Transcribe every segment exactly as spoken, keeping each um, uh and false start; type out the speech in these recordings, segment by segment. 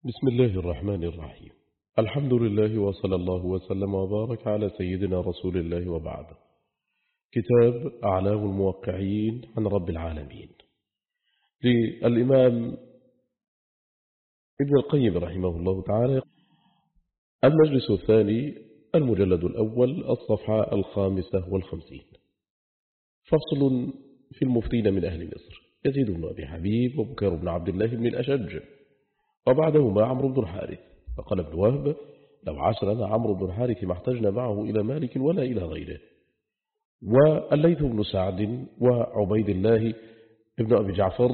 بسم الله الرحمن الرحيم. الحمد لله وصلى الله وسلم وبارك على سيدنا رسول الله وبعد. كتاب أعلام الموقعين عن رب العالمين للإمام ابن القيم رحمه الله تعالى، المجلس الثاني، المجلد الأول، الصفحة الخامسة والخمسين. فصل في المفتين من أهل مصر: يزيد بن أبي حبيب وبكر بن عبد الله بن الأشج، وبعدهما عمرو بن الحارث. فقال ابن وهب: لو عاش لنا عمرو بن الحارث ما احتجنا معه إلى مالك ولا إلى غيره. والليث بن سعد وعبيد الله ابن أبي جعفر،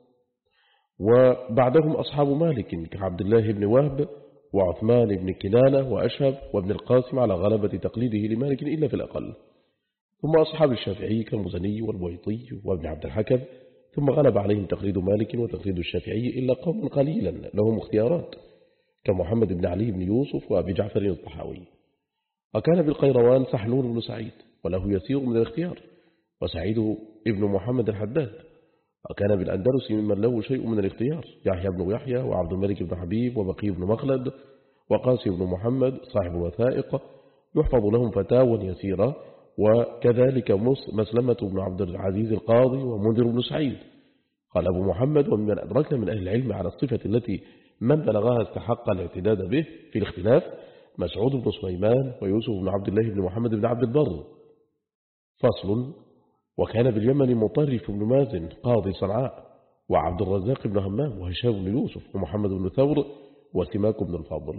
وبعدهم أصحاب مالك كعبد الله بن وهب وعثمان بن كنانة وأشهب وابن القاسم على غلبة تقليده لمالك إلا في الأقل. ثم أصحاب الشافعي كالمزني والبويطي وابن عبد الحكم، ثم غلب عليهم تقليد مالك وتقليد الشافعي إلا قوم قليلا لهم اختيارات كمحمد بن علي بن يوسف وأبي جعفر الطحاوي. وكان بالقيروان سحنون بن سعيد وله يسير من الاختيار، وسعيد ابن محمد الحداد. وكان بالأندلس ممن له شيء من الاختيار يحيى بن يحيى وعبد الملك بن حبيب وبقي بن مخلد وقاسي بن محمد صاحب الوثائق، يحفظ لهم فتاوى يسيرة. وكذلك مسلمة بن عبد العزيز القاضي ومنذر بن سعيد. قال أبو محمد: وممن أدركنا من أهل العلم على الصفة التي من بلغها استحق الاعتداد به في الاختلاف مسعود بن سليمان ويوسف بن عبد الله بن محمد بن عبد البر. فصل: وكان باليمن مطرف بن مازن قاضي صنعاء، وعبد الرزاق بن همام وهشام بن يوسف ومحمد بن ثور وسماك بن الفاضل.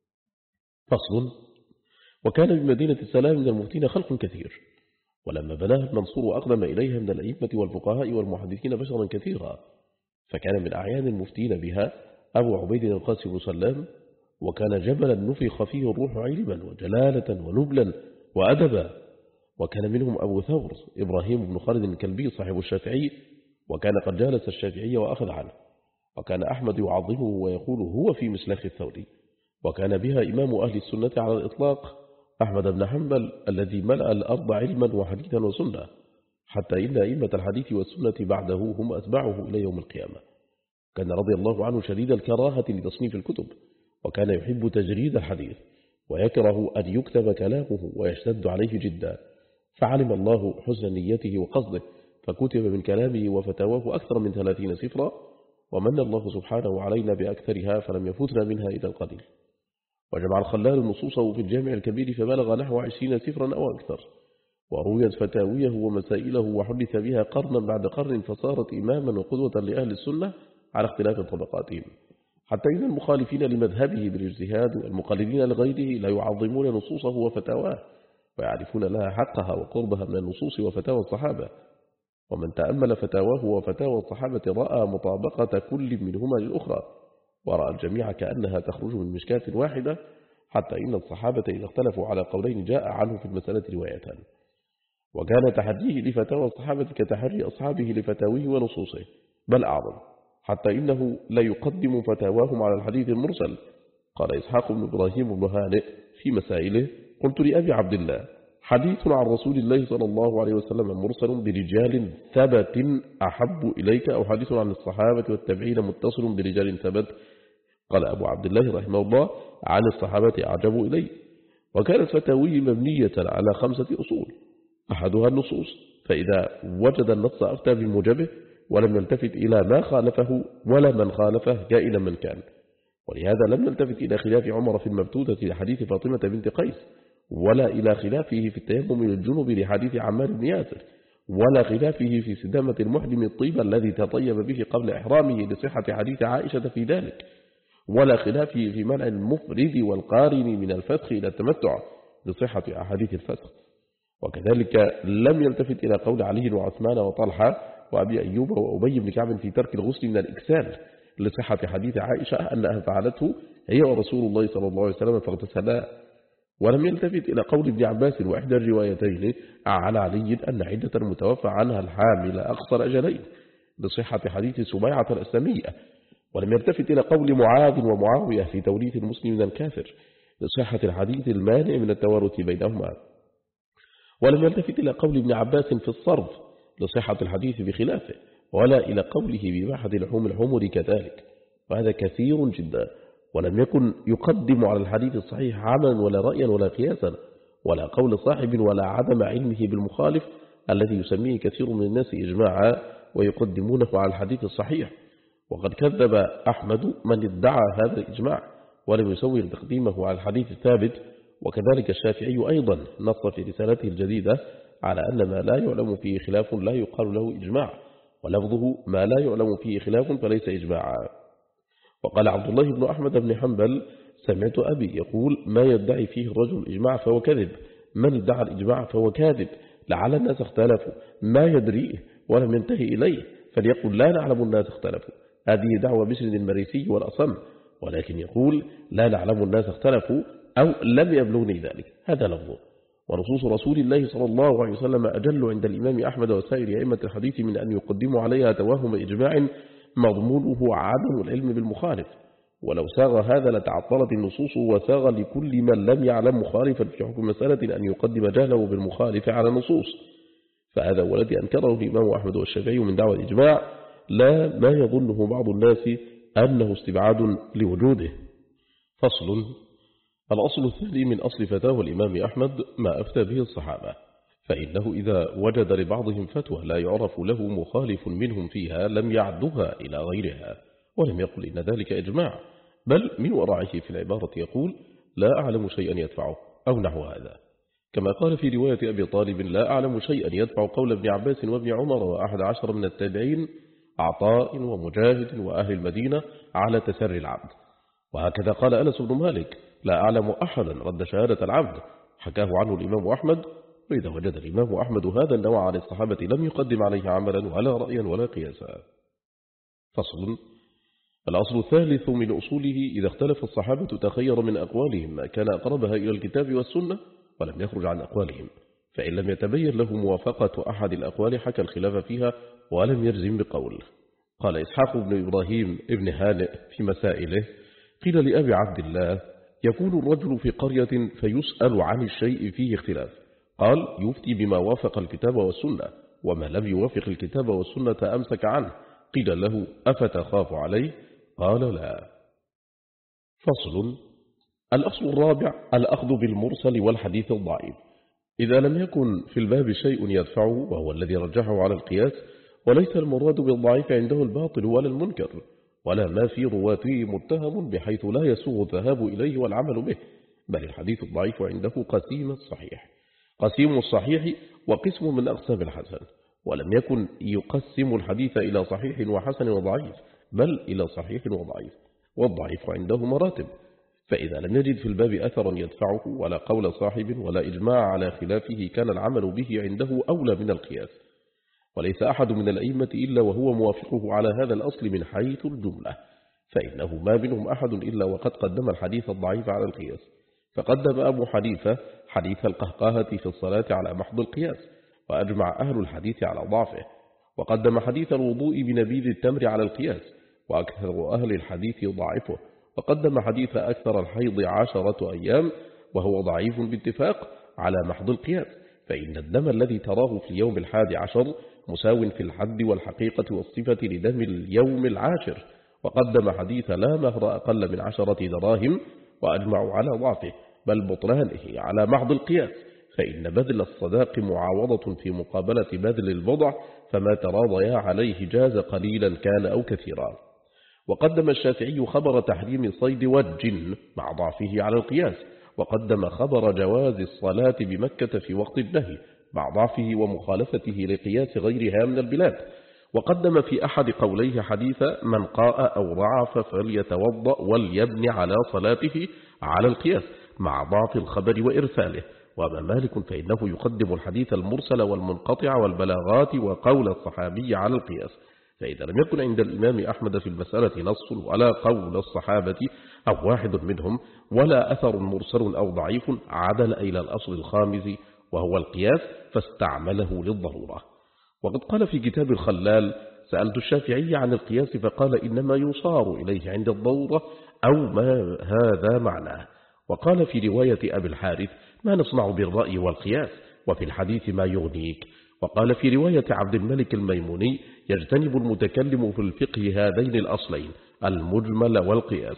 فصل: وكان بمدينة السلام من المفتين خلق كثير، ولما بناها المنصور أقدم إليها من الأئمة والفقهاء والمحدثين بشرا كثيرا. فكان من أعيان المفتين بها أبو عبيد القاسم بن سلام، وكان جبلا نفخ فيه الروح علما وجلالة ونبلا وأدبا. وكان منهم أبو ثور إبراهيم بن خالد الكلبي صاحب الشافعي، وكان قد جالس الشافعي وأخذ عنه. وكان أحمد يعظمه ويقول هو في مسلخ الثوري. وكان بها إمام أهل السنة على الإطلاق أحمد بن حنبل الذي ملأ الأرض علما وحديثا وسنة، حتى إن أئمة الحديث والسنة بعده هم أتبعه إلى يوم القيامة. كان رضي الله عنه شديد الكراهة لتصنيف الكتب، وكان يحب تجريد الحديث ويكره أن يكتب كلامه ويشتد عليه جدا. فعلم الله حسن نيته وقصده، فكتب من كلامه وفتاواه أكثر من ثلاثين سفرا، ومن الله سبحانه علينا بأكثرها فلم يفوتنا منها إلى القليل. وجمع الخلال نصوصه في الجامع الكبير فبلغ نحو عشرين سفرا أو أكثر، ورويت فتاويه ومسائله وحدث بها قرنا بعد قرن، فصارت إماما وقدوة لأهل السنة على اختلاف طبقاتهم، حتى إن المخالفين لمذهبه بالاجتهاد والمقلدين لغيره لا يعظمون نصوصه وفتاواه، ويعرفون لها حقها وقربها من النصوص وفتاوى الصحابة. ومن تأمل فتاواه وفتاوى الصحابة رأى مطابقة كل منهما للأخرى، ورأى الجميع كأنها تخرج من مشكاة واحدة، حتى إن الصحابة إذا اختلفوا على قولين جاء عنه في المسألة روايتان. وكان تحديه لفتاوى الصحابة كتحري أصحابه لفتاويه ونصوصه، بل أعظم، حتى إنه لا يقدم فتاواهم على الحديث المرسل. قال إسحاق بن إبراهيم بن هانئ في مسائله: قلت لأبي عبد الله: حديث عن رسول الله صلى الله عليه وسلم مرسل برجال ثبت أحب إليك، أو حديث عن الصحابة والتابعين متصل برجال ثبت؟ قال أبو عبد الله رحمه الله: عن الصحابة أعجب إلي. وكانت فتاوي مبنية على خمسة أصول: أحدها النصوص، فإذا وجد النص أفتى بموجبه ولم يلتفت إلى ما خالفه ولا من خالفه كائنا من كان. ولهذا لم يلتفت إلى خلاف عمر في المبتودة لحديث فاطمة بنت قيس، ولا إلى خلافه في التيمم للجنب لحديث عمار بن ياسر، ولا خلافه في سدامة المحرم الطيب الذي تطيب به قبل إحرامه لصحة حديث عائشة في ذلك، ولا خلافه في منع المفرد والقارن من الفسخ إلى التمتع لصحة أحاديث الفسخ. وكذلك لم يلتفت إلى قول علي وعثمان وطلحة وأبي أيوب وأبي بن كعب في ترك الغسل من الإكسال لصحة حديث عائشة أنها فعلته هي ورسول الله صلى الله عليه وسلم فاغتسلا. ولم يلتفت إلى قول ابن عباس وإحدى الروايتين على علي أن عدة المتوفى عنها الحامل أقصر أجلين لصحة حديث سبيعة الأسلمية. ولم يلتفت إلى قول معاذ ومعاوية في توريث المسلم من الكافر لصحة الحديث المانع من التوارث بينهما. ولم يلتفت إلى قول ابن عباس في الصرف لصحة الحديث بخلافه، ولا إلى قوله بباحة لحوم الحمر كذلك، وهذا كثير جدا. ولم يكن يقدم على الحديث الصحيح عملا ولا رأيا ولا قياسا ولا قول صاحب ولا عدم علمه بالمخالف الذي يسميه كثير من الناس إجماعا ويقدمونه على الحديث الصحيح. وقد كذب أحمد من ادعى هذا الإجماع ولم يسوي تقديمه على الحديث الثابت. وكذلك الشافعي أيضا نص في رسالته الجديدة على أن ما لا يعلم فيه خلاف لا يقال له إجماع، ولفظه ما لا يعلم فيه خلاف فليس إجماعا. وقال عبد الله بن أحمد بن حنبل سمعت أبي يقول ما يدعي فيه الرجل الإجماع فهو كذب، من ادعى الإجماع فهو كاذب، لعل الناس اختلفوا ما يدريه ولم ينتهي إليه فليقول لا نعلم الناس اختلفوا. هذه دعوة بشر المريسي والأصم، ولكن يقول لا نعلم الناس اختلفوا أو لم يبلغني ذلك، هذا لفظه. ونصوص رسول الله صلى الله عليه وسلم أجل عند الإمام أحمد وسائر أئمة الحديث من أن يقدموا عليها توهم إجماع مضمونه عدم العلم بالمخالف، ولو ساغ هذا لتعطلت النصوص وساغ لكل من لم يعلم مخالفا في حكم مسألة أن يقدم جهله بالمخالف على النصوص. فهذا هو الذي أنكره الإمام أحمد والشافعي من دعوى الإجماع، لا ما يظنه بعض الناس أنه استبعاد لوجوده. فصل. الأصل الثاني من أصل فتاوى الإمام أحمد ما أفتى به الصحابة، فإنه إذا وجد لبعضهم فتوى لا يعرف له مخالف منهم فيها لم يعدها إلى غيرها، ولم يقل إن ذلك إجماع، بل من ورائه في العبارة يقول لا أعلم شيئا يدفعه أو نحو هذا، كما قال في رواية أبي طالب لا أعلم شيئا يدفع قول ابن عباس وابن عمر وأحد عشر من التابعين عطاء ومجاهد وأهل المدينة على تسري العبد. وهكذا قال أنس بن مالك لا أعلم أحدا رد شهادة العبد، حكاه عنه الإمام أحمد. وإذا وجد الإمام أحمد هذا النوع على الصحابة لم يقدم عليه عملا ولا رأيا ولا قياسا. فصل. الأصل الثالث من أصوله إذا اختلف الصحابة تخير من أقوالهم ما كان أقربها إلى الكتاب والسنة ولم يخرج عن أقوالهم، فإن لم يتبين له موافقة أحد الأقوال حكى الخلاف فيها ولم يجزم بقول. قال إسحاق بن إبراهيم ابن هانئ في مسائله قيل لأبي عبد الله يكون الرجل في قرية فيسأل عن الشيء فيه اختلاف، قال يفتي بما وافق الكتاب والسنة، وما لم يوافق الكتاب والسنة أمسك عنه. قيل له أفتخاف عليه؟ قال لا. فصل. الأصل الرابع الأخذ بالمرسل والحديث الضعيف. إذا لم يكن في الباب شيء يدفعه وهو الذي رجحه على القياس، وليس المراد بالضعيف عنده الباطل ولا المنكر ولا ما في رواته متهم بحيث لا يسوغ الذهاب إليه والعمل به، بل الحديث الضعيف عنده قسيم الصحيح قسيم الصحيح وقسم من أقسام الحسن، ولم يكن يقسم الحديث إلى صحيح وحسن وضعيف بل إلى صحيح وضعيف، والضعيف عنده مراتب. فإذا لم يجد في الباب أثرا يدفعه ولا قول صاحب ولا إجماع على خلافه كان العمل به عنده أولى من القياس، وليس أحد من الأئمة إلا وهو موافقه على هذا الأصل من حيث الجملة، فإنه ما منهم أحد إلا وقد قدم الحديث الضعيف على القياس. فقدم أبو حنيفة حديث القهقاهة في الصلاة على محض القياس، وأجمع أهل الحديث على ضعفه. وقدم حديث الوضوء بنبيذ التمر على القياس، وأكثر أهل الحديث ضعفه. وقدم حديث أكثر الحيض عشرة أيام وهو ضعيف باتفاق على محض القياس، فإن الدم الذي تراه في اليوم الحادي عشر مساو في الحد والحقيقة والصفة لدم اليوم العاشر. وقدم حديث لا مهر أقل من عشرة دراهم، وأجمعوا على ضعفه بل بطلانه على محض القياس، فإن بذل الصداق معاوضة في مقابلة بذل البضع، فما تراضيا عليه جاز قليلا كان أو كثيرا. وقدم الشافعي خبر تحريم صيد والجن مع ضعفه على القياس، وقدم خبر جواز الصلاة بمكة في وقت النهي مع ضعفه ومخالفته لقياس غيرها من البلاد. وقدم في أحد قوليه حديث من قاء أو ضعف فليتوضأ وليبني على صلاته على القياس مع ضعف الخبر وإرساله. وأما مالك فإنه يقدم الحديث المرسل والمنقطع والبلاغات وقول الصحابي على القياس. فإذا لم يكن عند الإمام أحمد في المسألة نص ولا قول الصحابة أو واحد منهم ولا أثر مرسل أو ضعيف، عدل إلى الأصل الخامس وهو القياس فاستعمله للضرورة. وقد قال في كتاب الخلال سألت الشافعي عن القياس فقال إنما يصار إليه عند الضرورة أو ما هذا معناه. وقال في رواية أبي الحارث ما نصنع بالرأي والقياس وفي الحديث ما يغنيك. وقال في رواية عبد الملك الميموني يجتنب المتكلم في الفقه هذين الأصلين المجمل والقياس،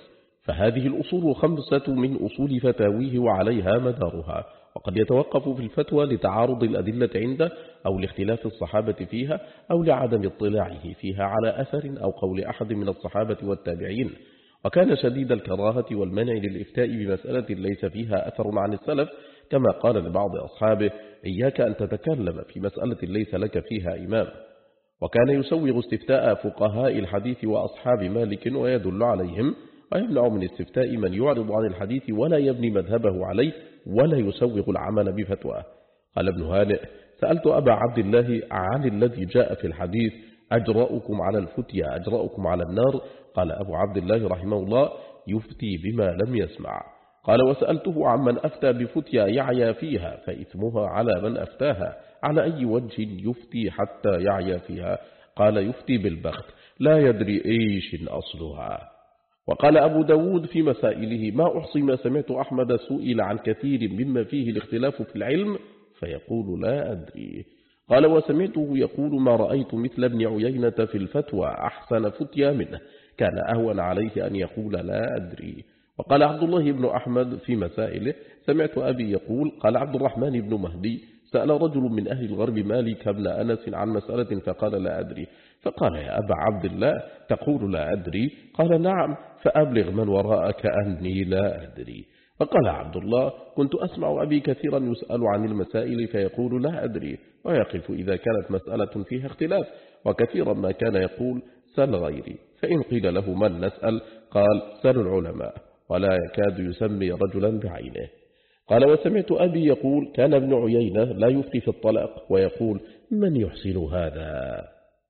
فهذه الأصول خمسة من أصول فتاويه وعليها مدارها، وقد يتوقف في الفتوى لتعارض الأدلة عنده أو لاختلاف الصحابة فيها أو لعدم اطلاعه فيها على أثر أو قول أحد من الصحابة والتابعين. وكان شديد الكراهة والمنع للإفتاء بمسألة ليس فيها أثر عن السلف، كما قال لبعض أصحابه: إياك أن تتكلم في مسألة ليس لك فيها إمام. وكان يسوغ استفتاء فقهاء الحديث وأصحاب مالك ويدل عليهم، ويمنع من استفتاء من يعرض عن الحديث ولا يبني مذهبه عليه ولا يسوغ العمل بفتواه. قال ابن هانئ: سألت أبا عبد الله عن الذي جاء في الحديث: أجرأكم على الفتيا أجرأكم على النار. قال أبو عبد الله رحمه الله: يفتي بما لم يسمع. قال: وسألته عمن أفتى بفتيا يعيا فيها فإثمها على من أفتاها، على أي وجه يفتي حتى يعيا فيها؟ قال: يفتي بالبخت، لا يدري إيش أصلها. وقال أبو داود في مسائله: ما أحصي ما سمعت أحمد سئل عن كثير مما فيه الاختلاف في العلم فيقول لا أدري. قال: وسمعته يقول: ما رأيت مثل ابن عيينة في الفتوى أحسن فتيا منه، كان أهون عليه أن يقول لا أدري. وقال عبد الله بن أحمد في مسائله: سمعت أبي يقول: قال عبد الرحمن بن مهدي: سأل رجل من أهل الغرب مالك بن أنس عن مسألة فقال لا أدري. فقال: يا أبا عبد الله تقول لا أدري؟ قال: نعم، فأبلغ من وراءك أني لا أدري. فقال عبد الله: كنت أسمع أبي كثيرا يسأل عن المسائل فيقول لا أدري، ويقف إذا كانت مسألة فيها اختلاف، وكثيرا ما كان يقول: سل غيري. فإن قيل له من نسأل؟ قال: سل العلماء، ولا يكاد يسمي رجلا بعينه. قال: وسمعت أبي يقول: كان ابن عيينة لا يفتي في الطلاق، ويقول: من يحسن هذا؟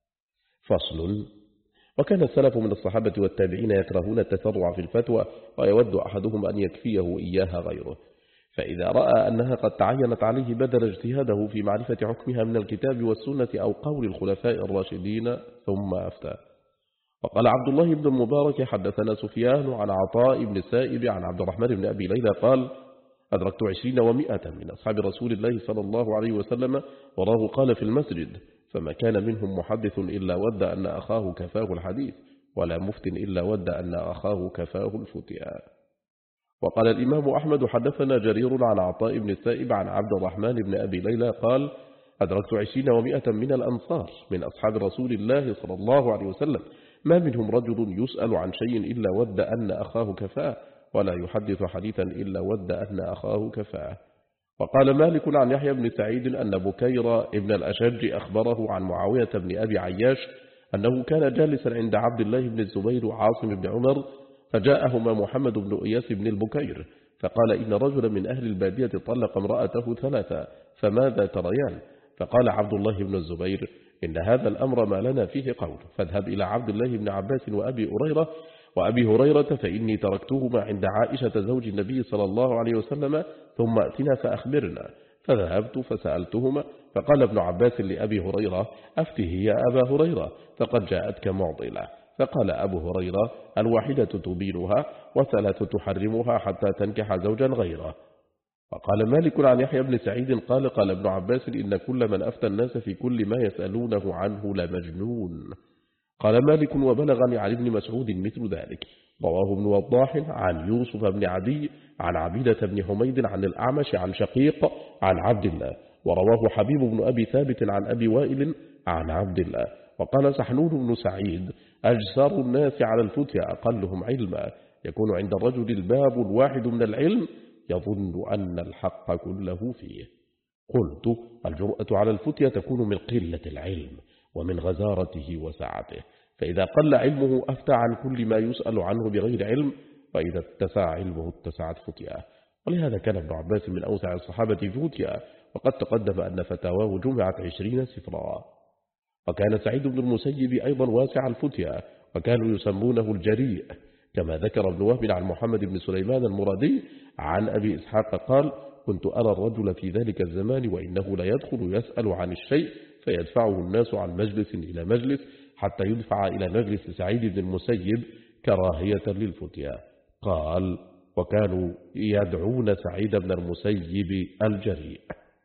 فصل. وكان السلف من الصحابة والتابعين يكرهون التسرع في الفتوى، ويود أحدهم أن يكفيه إياها غيره، فإذا رأى أنها قد تعينت عليه بدل اجتهاده في معرفة حكمها من الكتاب والسنة أو قول الخلفاء الراشدين ثم أفتى. وقال عبد الله بن المبارك: حدثنا سفيان عن عطاء بن السائب عن عبد الرحمن بن أبي ليلى قال: أدركت عشرين ومئة من أصحاب رسول الله صلى الله عليه وسلم، وراه قال في المسجد: فما كان منهم محدث إلا ود أن أخاه كفاه الحديث، ولا مفت إلا ود أن أخاه كفاه الفتيا. وقال الإمام أحمد: حدثنا جرير عن عطاء بن السائب عن عبد الرحمن بن أبي ليلى قال: أدركت عشرين ومئة من الأنصار من أصحاب رسول الله صلى الله عليه وسلم، ما منهم رجل يسأل عن شيء إلا ود أن أخاه كفاه، ولا يحدث حديثا إلا ود أن أخاه كفاه. وقال مالك عن يحيى بن سعيد أن بكير ابن الأشج أخبره عن معاوية بن أبي عياش أنه كان جالسا عند عبد الله بن الزبير وعاصم بن عمر، فجاءهما محمد بن إياس بن البكير فقال: إن رجلا من أهل البادية طلق امرأته ثلاثة، فماذا تريان؟ فقال عبد الله بن الزبير: إن هذا الأمر ما لنا فيه قول، فاذهب إلى عبد الله بن عباس وأبي هريرة وأبي هريرة فإني تركتهما عند عائشة زوج النبي صلى الله عليه وسلم، ثم أتنا فأخبرنا. فذهبت فسألتهما، فقال ابن عباس لأبي هريرة: أفته يا أبا هريرة، فقد جاءتك معضلة. فقال أبو هريرة: الواحدة تبينها، وثلاث تحرمها حتى تنكح زوجا غيره. وقال مالك عن يحيى بن سعيد قال: قال ابن عباس: إن كل من أفتى الناس في كل ما يسألونه عنه لمجنون. قال مالك: وبلغني عن ابن مسعود مثل ذلك. رواه ابن وضاح عن يوسف بن عدي عن عبيدة بن حميد عن الأعمش عن شقيق عن عبد الله، ورواه حبيب بن أبي ثابت عن أبي وائل عن عبد الله. وقال سحنون بن سعيد: أجسر الناس على الفتيا أقلهم علما، يكون عند الرجل الباب الواحد من العلم يظن أن الحق كله فيه. قلت: الجرأة على الفتيا تكون من قلة العلم ومن غزارته وسعته، فإذا قل علمه أفتى عن كل ما يسأل عنه بغير علم، وإذا اتسع علمه اتسعت فتياه. ولهذا كان ابن عباس من أوسع الصحابة فتيا، وقد تقدم أن فتاواه جمعت عشرين سفرا. وكان سعيد بن المسيب أيضا واسع الفتيا، وكانوا يسمونه الجريء، كما ذكر ابن وهب عن محمد بن سليمان المرادي عن أبي إسحاق قال: كنت أرى الرجل في ذلك الزمان وإنه لا يدخل يسأل عن الشيء فيدفعه الناس عن مجلس إلى مجلس حتى يدفع إلى مجلس سعيد بن المسيب كراهية للفتيا. قال: وكانوا يدعون سعيد بن المسيب الجريء.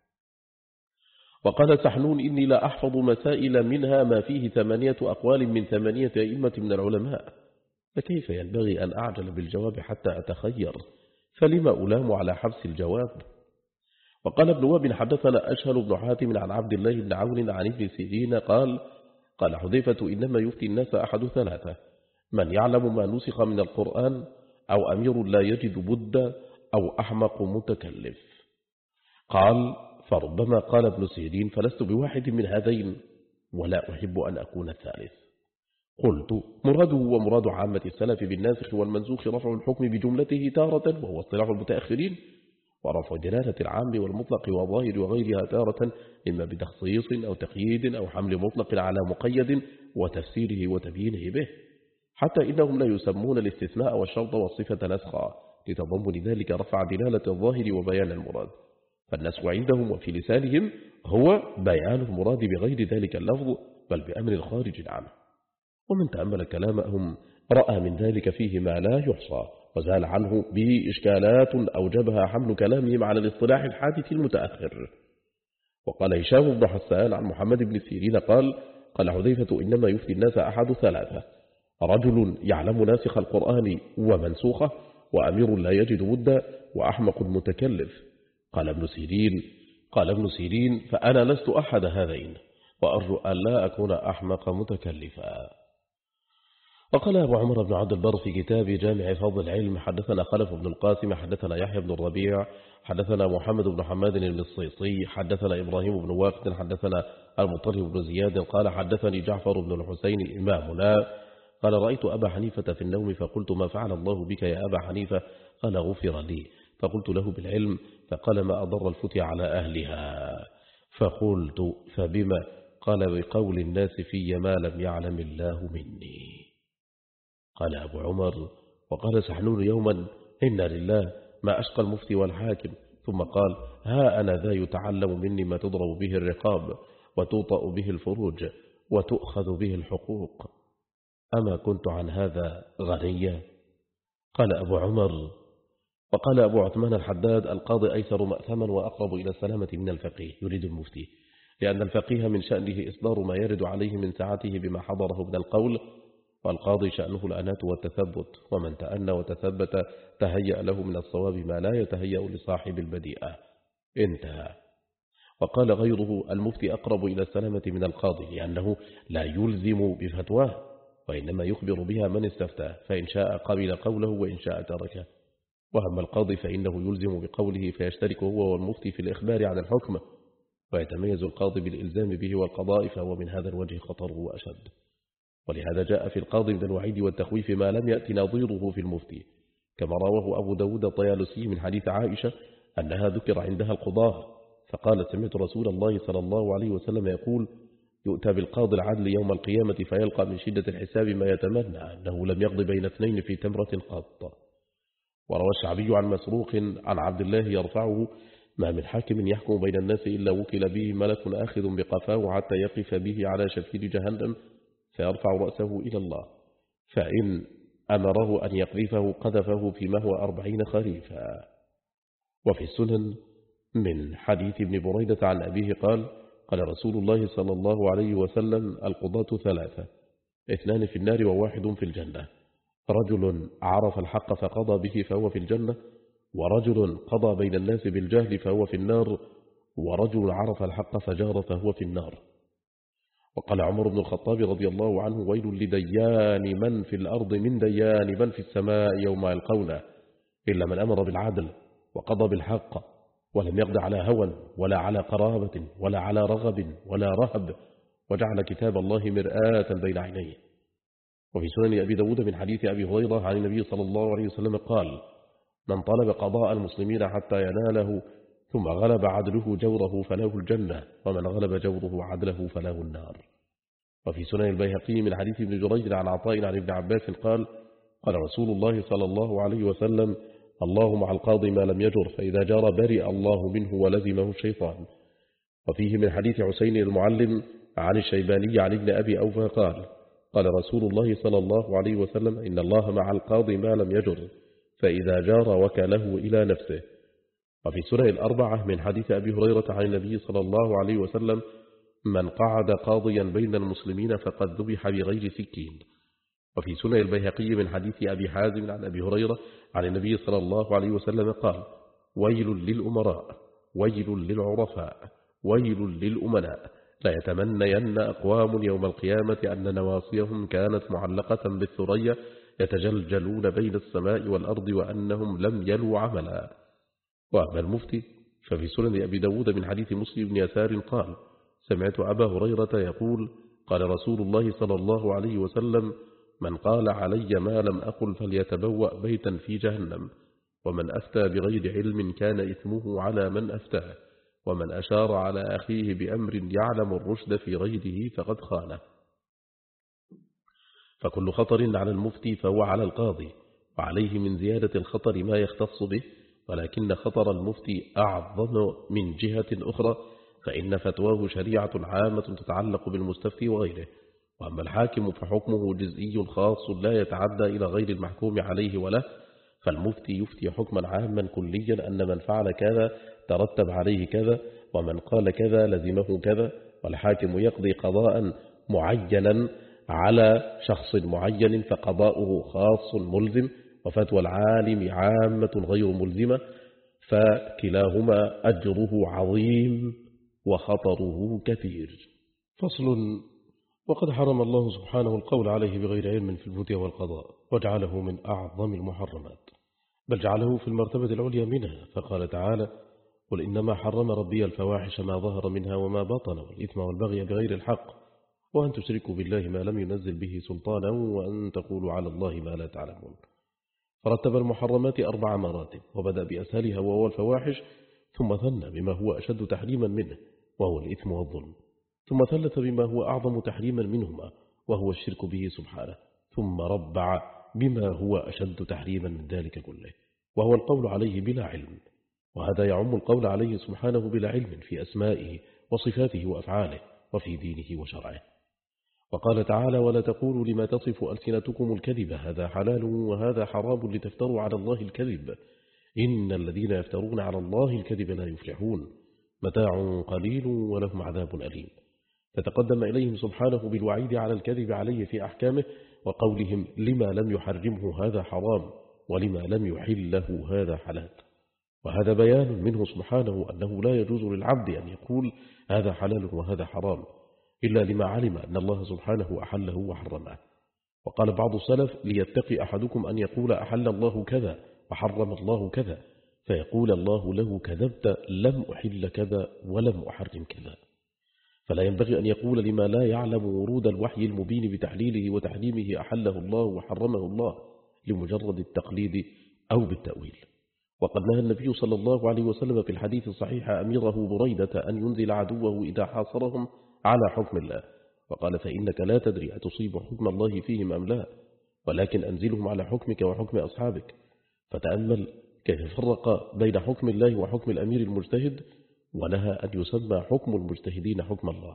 وقال سحنون: إني لا أحفظ مسائل منها ما فيه ثمانية أقوال من ثمانية أئمة من العلماء. فكيف ينبغي أن أعجل بالجواب حتى أتخير؟ فلما ألام على حبس الجواب؟ وقال ابن وهب حدثنا أشهل بن حاتم عن عبد الله بن عون عن ابن سيرين قال قال حذيفة إنما يفتي الناس أحد ثلاثة: من يعلم ما نسخ من القرآن، أو أمير لا يجد بد، أو أحمق متكلف. قال فربما قال ابن سيرين فلست بواحد من هذين، ولا أحب أن أكون الثالث. قلت مراده ومراد عامة السلف بالناسخ والمنسوخ رفع الحكم بجملته تارة، وهو اصطلاح المتأخرين، ورفع دلالة العام والمطلق والظاهر وغيرها تارة، إما بتخصيص أو تقييد أو حمل مطلق على مقيد وتفسيره وتبيينه به، حتى إنهم لا يسمون الاستثناء والشرط والصفة نسخا لتضمن ذلك رفع دلالة الظاهر وبيان المراد. فالنسخ عندهم وفي لسانهم هو بيان المراد بغير ذلك اللفظ، بل بأمر خارج عنه. ومن تأمل كلامهم رأى من ذلك فيه ما لا يحصى، وزال عنه به إشكالات أوجبها حمل كلامهم على الاصطلاح الحادث المتأخر. وقال هشام بن حسان عن محمد بن سيرين قال قال حذيفة إنما يفتي الناس أحد ثلاثة: رجل يعلم ناسخ القرآن ومنسوخه، وأمير لا يجد بد، وأحمق متكلف. قال ابن سيرين قال ابن سيرين فأنا لست أحد هذين، وأرجو أن لا أكون أحمق متكلفا. وقال أبو عمر بن عبد البر في كتاب جامع فضل العلم حدثنا خلف بن القاسم حدثنا يحيى بن الربيع حدثنا محمد بن حماد المصيصي حدثنا إبراهيم بن وافد حدثنا المطلب بن زياد قال حدثني جعفر بن الحسين إمامنا قال رأيت أبا حنيفة في النوم فقلت ما فعل الله بك يا أبا حنيفة؟ قال غفر لي. فقلت له بالعلم، فقال ما أضر الفتي على أهلها. فقلت فبما؟ قال بقول الناس في ما لم يعلم الله مني. قال أبو عمر وقال سحنون يوما إنا لله ما أشقى المفتي والحاكم، ثم قال ها أنا ذا يتعلم مني ما تضرب به الرقاب وتوطأ به الفروج وتؤخذ به الحقوق، أما كنت عن هذا غنيا؟ قال أبو عمر وقال أبو عثمان الحداد القاضي أيسر مأثما وأقرب إلى السلامة من الفقيه، يريد المفتي، لأن الفقيه من شأنه إصدار ما يرد عليه من ساعته بما حضره من القول، والقاضي شأنه الأنات والتثبت، ومن تأنى وتثبت تهيأ له من الصواب ما لا يتهيأ لصاحب البديئة. انتهى. وقال غيره المفتي أقرب إلى السلامة من القاضي، لأنه لا يلزم بفتواه، وإنما يخبر بها من استفتاه، فإن شاء قبل قوله وإن شاء تركه. وأما القاضي فإنه يلزم بقوله فيشترك هو والمفتي في الإخبار عن الحكم، ويتميز القاضي بالإلزام به والقضاء، فهو من هذا الوجه خطره وأشد. ولهذا جاء في القاضي من الوعيد والتخويف ما لم يأتي نظيره في المفتي، كما رواه أبو داود الطيالسي من حديث عائشة أنها ذكر عندها القضاة فقالت سمعت رسول الله صلى الله عليه وسلم يقول يؤتى بالقاضي العدل يوم القيامة فيلقى من شدة الحساب ما يتمنى أنه لم يقض بين اثنين في تمرة قط. وروى الشعبي عن مسروق عن عبد الله يرفعه ما من حاكم يحكم بين الناس إلا وكل به ملك آخذ بقفاه حتى يقف به على شفير جهنم فيرفع رأسه إلى الله، فإن أمره أن يقذفه قذفه فيما هو أربعين خريفا. وفي السنن من حديث ابن بريدة عن أبيه قال قال رسول الله صلى الله عليه وسلم القضاة ثلاثة: اثنان في النار وواحد في الجنة، رجل عرف الحق فقضى به فهو في الجنة، ورجل قضى بين الناس بالجهل فهو في النار، ورجل عرف الحق فجار فهو في النار. وقال عمر بن الخطاب رضي الله عنه ويل لديان من في الأرض من ديان من في السماء يوم يلقونه، إلا من أمر بالعدل وقضى بالحق ولم يقض على هوى ولا على قرابة ولا على رغب ولا رهب، وجعل كتاب الله مرآة بين عينيه. وفي سنن أبي داود من حديث أبي هريرة عن النبي صلى الله عليه وسلم قال من طلب قضاء المسلمين حتى يناله ثم غلب عدله جوره فله الجنة، ومن غلب جوره عدله فله النار. وفي سنن البيهقي من حديث ابن جريج عن عطاء عن ابن عباس قال قال رسول الله صلى الله عليه وسلم الله مع القاضي ما لم يجر، فإذا جار برئ الله منه ولزمه الشيطان. وفيه من حديث حسين المعلم عن الشيباني عن ابن أبي أوفى قال قال رسول الله صلى الله عليه وسلم إن الله مع القاضي ما لم يجر، فإذا جار وكله إلى نفسه. وفي سنن الأربعة من حديث أبي هريرة عن النبي صلى الله عليه وسلم من قعد قاضيا بين المسلمين فقد ذبح بغير سكين. وفي سنن البيهقي من حديث أبي حازم عن أبي هريرة عن النبي صلى الله عليه وسلم قال: ويل للأمراء، ويل للعرفاء، ويل للأمناء، لا يتمنين أقوام يوم القيامة أن نواصيهم كانت معلقة بالثريا يتجلجلون بين السماء والأرض وأنهم لم يلوا عملا. وأما المفتي ففي سنن أبي داود من حديث مسلم بن يسار قال: سمعت أبا هريرة يقول: قال رسول الله صلى الله عليه وسلم: من قال علي ما لم أقل فليتبوأ بيتا في جهنم، ومن أفتى بغير علم كان إثمه على من أفتاه، ومن أشار على أخيه بأمر يعلم الرشد في غيره فقد خانه. فكل خطر على المفتي فهو على القاضي، وعليه من زيادة الخطر ما يختص به، ولكن خطر المفتي أعظم من جهة أخرى، فإن فتواه شريعة عامة تتعلق بالمستفتي وغيره. وأما الحاكم فحكمه جزئي خاص لا يتعدى إلى غير المحكوم عليه وله، فالمفتي يفتي حكما عاما كليا أن من فعل كذا ترتب عليه كذا، ومن قال كذا لزمه كذا. والحاكم يقضي قضاء معينا على شخص معين فقضاؤه خاص ملزم، وفتوى العالم عامة غير ملزمة، فكلاهما أجره عظيم وخطره كثير. فصل: وقد حرم الله سبحانه القول عليه بغير علم في الفتيا والقضاء، وجعله من أعظم المحرمات، بل جعله في المرتبة العليا منها، فقال تعالى: قل إنما حرم ربي الفواحش ما ظهر منها وما بطن والإثم والبغي بغير الحق وأن تشركوا بالله ما لم ينزل به سلطانا وأن تقولوا على الله ما لا تعلمون. فرتب المحرمات أربع مراتب، وبدأ بأسهلها وهو الفواحش، ثم ثنى بما هو أشد تحريما منه وهو الإثم والظلم، ثم ثلث بما هو أعظم تحريما منهما وهو الشرك به سبحانه، ثم ربع بما هو أشد تحريما من ذلك كله وهو القول عليه بلا علم، وهذا يعم القول عليه سبحانه بلا علم في أسمائه وصفاته وأفعاله وفي دينه وشرعه. وقال تعالى: ولا تقولوا لما تصف ألسنتكم الكذب هذا حلال وهذا حرام لتفتروا على الله الكذب إن الذين يفترون على الله الكذب لا يفلحون متاع قليل ولهم عذاب أليم. فتقدم إليهم سبحانه بالوعيد على الكذب عليه في أحكامه، وقولهم لما لم يحرمه هذا حرام ولما لم يحله هذا حلال. وهذا بيان منه سبحانه أنه لا يجوز للعبد أن يقول هذا حلال وهذا حرام إلا لما علم أن الله سبحانه أحله وحرمه. وقال بعض السلف: ليتقي أحدكم أن يقول أحل الله كذا وحرم الله كذا، فيقول الله له: كذبت، لم أحل كذا ولم أحرم كذا. فلا ينبغي أن يقول لما لا يعلم ورود الوحي المبين بتحليله وتحريمه أحله الله وحرمه الله لمجرد التقليد أو بالتأويل. وقد نهى النبي صلى الله عليه وسلم في الحديث الصحيح أميره بريدة أن ينزل عدوه إذا حاصرهم على حكم الله، وقال: فإنك لا تدري أتصيب حكم الله فيهم أم لا، ولكن أنزلهم على حكمك وحكم أصحابك. فتأمل كيف فرق بين حكم الله وحكم الأمير المجتهد، ونهى أن يسمى حكم المجتهدين حكم الله.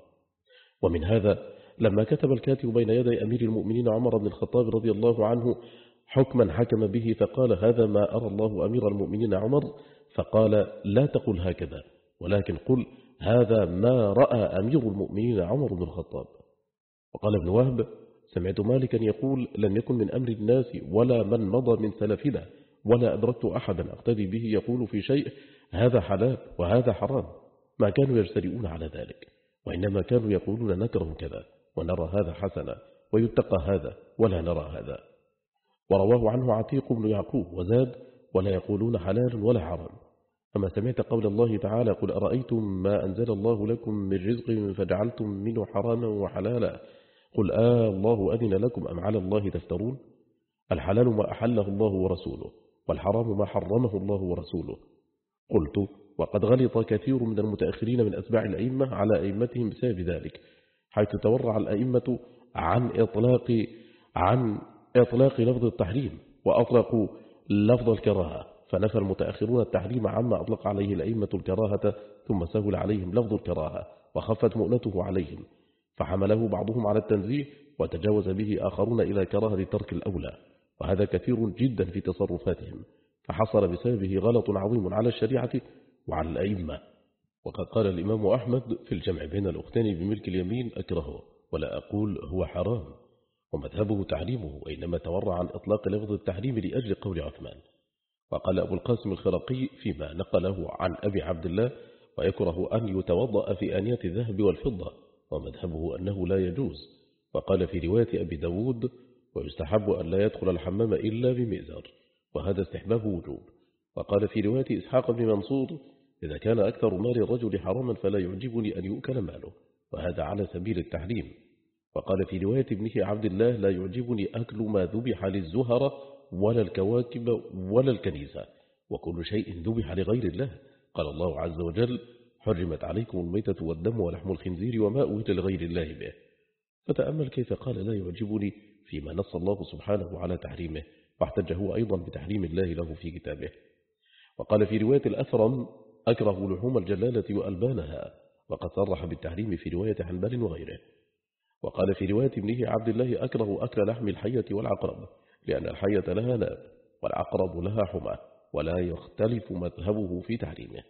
ومن هذا لما كتب الكاتب بين يدي أمير المؤمنين عمر بن الخطاب رضي الله عنه حكما حكم به فقال: هذا ما أرى الله أمير المؤمنين عمر، فقال: لا تقل هكذا، ولكن قل: هذا ما رأى أمير المؤمنين عمر بن الخطاب. وقال ابن وهب: سمعت مالكا يقول: لم يكن من أمر الناس ولا من مضى من سلفنا ولا أدركت أحدا أقتدي به يقول في شيء هذا حلال وهذا حرام، ما كانوا يجترئون على ذلك، وإنما كانوا يقولون نكره كذا ونرى هذا حسنا ويتقى هذا ولا نرى هذا. ورواه عنه عتيق بن يعقوب وزاد: ولا يقولون حلال ولا حرام. أما سمعت قول الله تعالى: قل أرأيتم ما أنزل الله لكم من رزق فجعلتم منه حراما وحلالا قل آه الله أذن لكم أم على الله تفترون. الحلال ما أحله الله ورسوله، والحرام ما حرمه الله ورسوله. قلت: وقد غلط كثير من المتأخرين من أتباع الأئمة على أئمتهم بسبب ذلك، حيث تورع الأئمة عن إطلاق عن إطلاق لفظ التحريم وأطلقوا لفظ الكراهة، فنفى المتأخرون التحريم عما أطلق عليه الأئمة الكراهة، ثم سهل عليهم لفظ الكراهة وخفت مؤنته عليهم، فحمله بعضهم على التنزيه وتجاوز به آخرون إلى كراهة ترك الأولى، وهذا كثير جدا في تصرفاتهم، فحصل بسببه غلط عظيم على الشريعة وعلى الأئمة. وقد قال الإمام أحمد في الجمع بين الأختين بملك اليمين: أكرهه ولا أقول هو حرام. ومذهبه تحريمه، وإنما تورع عن إطلاق لفظ التحريم لأجل قول عثمان. وقال أبو القاسم الخرقي فيما نقله عن أبي عبد الله: ويكره أن يتوضأ في آنية الذهب والفضة، ومذهبه أنه لا يجوز. وقال في رواية أبي داود: ويستحب أن لا يدخل الحمام إلا بمئزر، وهذا استحباب وجوب. وقال في رواية إسحاق بن منصور: إذا كان أكثر مال الرجل حراما فلا يعجبني أن يؤكل ماله، وهذا على سبيل التحريم. وقال في رواية ابنه عبد الله: لا يعجبني أكل ما ذبح للزهرة ولا الكواكب ولا الكنيسة، وكل شيء ذبح لغير الله. قال الله عز وجل: حرمت عليكم الميتة والدم ولحم الخنزير وما أهل لغير الله به. فتأمل كيف قال لا يعجبني فيما نص الله سبحانه على تحريمه، واحتجه أيضا بتحريم الله له في كتابه. وقال في رواية الأثرم: أكره لحوم الجلالة وألبانها، وقد صرح بالتحريم في رواية حنبل وغيره. وقال في رواية ابنه عبد الله: أكره أكل لحم الحية والعقرب، لأن الحية لها ناب والعقرب لها حمى، ولا يختلف مذهبه في تحريمه.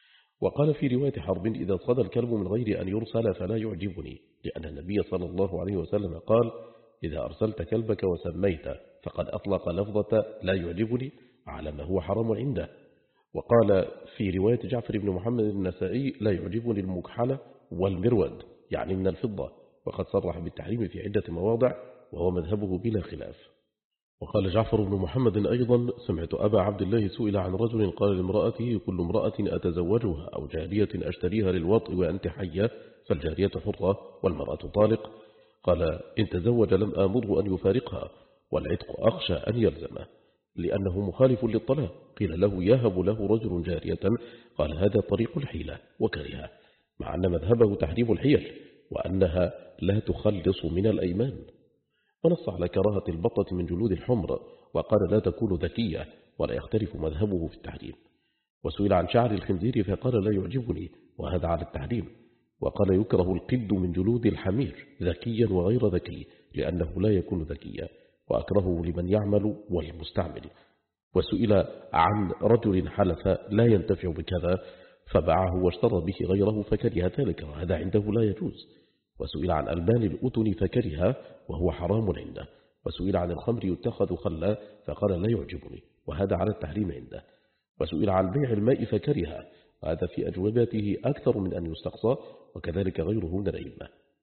وقال في رواية حرب: إذا صدى الكلب من غير أن يرسل فلا يعجبني، لأن النبي صلى الله عليه وسلم قال: إذا أرسلت كلبك وسميت فقد أطلق لفظة لا يعجبني على ما هو حرام عنده. وقال في رواية جعفر بن محمد النسائي: لا يعجبني المكحلة والمرود، يعني من الفضة، وقد صرح بالتحريم في عدة مواضع، وهو مذهبه بلا خلاف. وقال جعفر بن محمد أيضا: سمعت أبا عبد الله سئل عن رجل قال لامرأته: كل امرأة أتزوجها أو جارية أشتريها للوطء وأنت حية فالجارية حرة والمرأة طالق. قال: إن تزوج لم آمره أن يفارقها، والعتق أخشى أن يلزمه لأنه مخالف للطلاق. قيل له: يهب له رجل جارية؟ قال: هذا طريق الحيلة، وكرهه، مع أن مذهبه تحريم الحيل، وأنها لا تخلص من الأيمان. ونص على كراهة البطة من جلود الحمر، وقال: لا تكون ذكية، ولا يختلف مذهبه في التحريم. وسئل عن شعر الخنزير فقال: لا يعجبني، وهذا على التحريم. وقال: يكره القد من جلود الحمير ذكيا وغير ذكي، لأنه لا يكون ذكيا، وأكرهه لمن يعمل والمستعمل. وسئل عن رجل حلف لا ينتفع بكذا فباعه واشترى به غيره فكره ذلك، وهذا عنده لا يجوز. وسئل عن ألبان الأتن فكره، وهو حرام عنده. وسئل عن الخمر يتخذ خلا فقال: لا يعجبني، وهذا على التحريم عنده. وسئل عن بيع الماء فكره، وهذا في أجوبته أكثر من أن يستقصى، وكذلك غيره من الأئمة.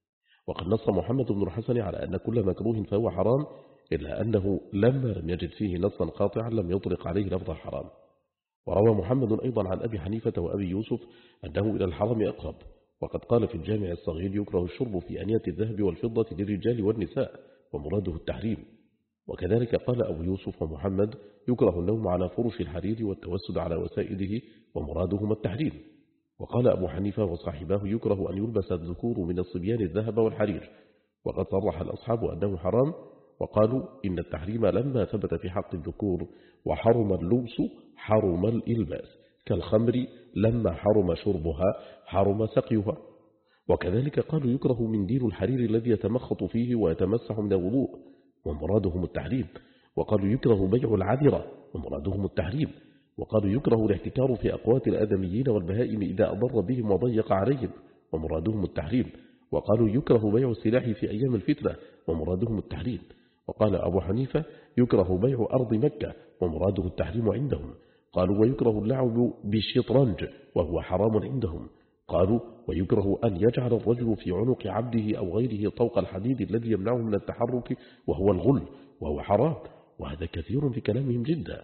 وقد نص محمد بن الحسن على أن كل مكروه فهو حرام، إلا أنه لما لم يجد فيه نصا قاطعا لم يطلق عليه لفظ حرام. وروى محمد أيضا عن أبي حنيفة وأبي يوسف أنه إلى الحرام أقرب، وقد قال في الجامع الصغير: يكره الشرب في أنية الذهب والفضة للرجال والنساء، ومراده التحريم. وكذلك قال أبو يوسف ومحمد: يكره النوم على فرش الحرير والتوسد على وسائده، ومرادهما التحريم. وقال أبو حنيفة وصاحباه: يكره أن يلبس الذكور من الصبيان الذهب والحرير، وقد صرح الأصحاب أنه حرام، وقالوا إن التحريم لما ثبت في حق الذكور وحرم اللبس حرم الإلباس، كالخمر لما حرم شربها حرم سقيها. وكذلك قالوا: يكره منديل الحرير الذي يتمخط فيه ويتمسح من الوضوء، ومرادهم التحريم. وقالوا: يكره بيع العذرة، ومرادهم التحريم. وقالوا: يكره الاحتكار في أقوات الآدميين والبهائم إذا أضر بهم وضيق عليهم، ومرادهم التحريم. وقالوا: يكره بيع السلاح في أيام الفتنة، ومرادهم التحريم. وقال أبو حنيفة: يكره بيع أرض مكة، ومراده التحريم عندهم. قالوا: ويكره اللعب بالشطرنج، وهو حرام عندهم. قالوا: ويكره أن يجعل الرجل في عنق عبده أو غيره طوق الحديد الذي يمنعه من التحرك، وهو الغل، وهو حرام، وهذا كثير في كلامهم جدا.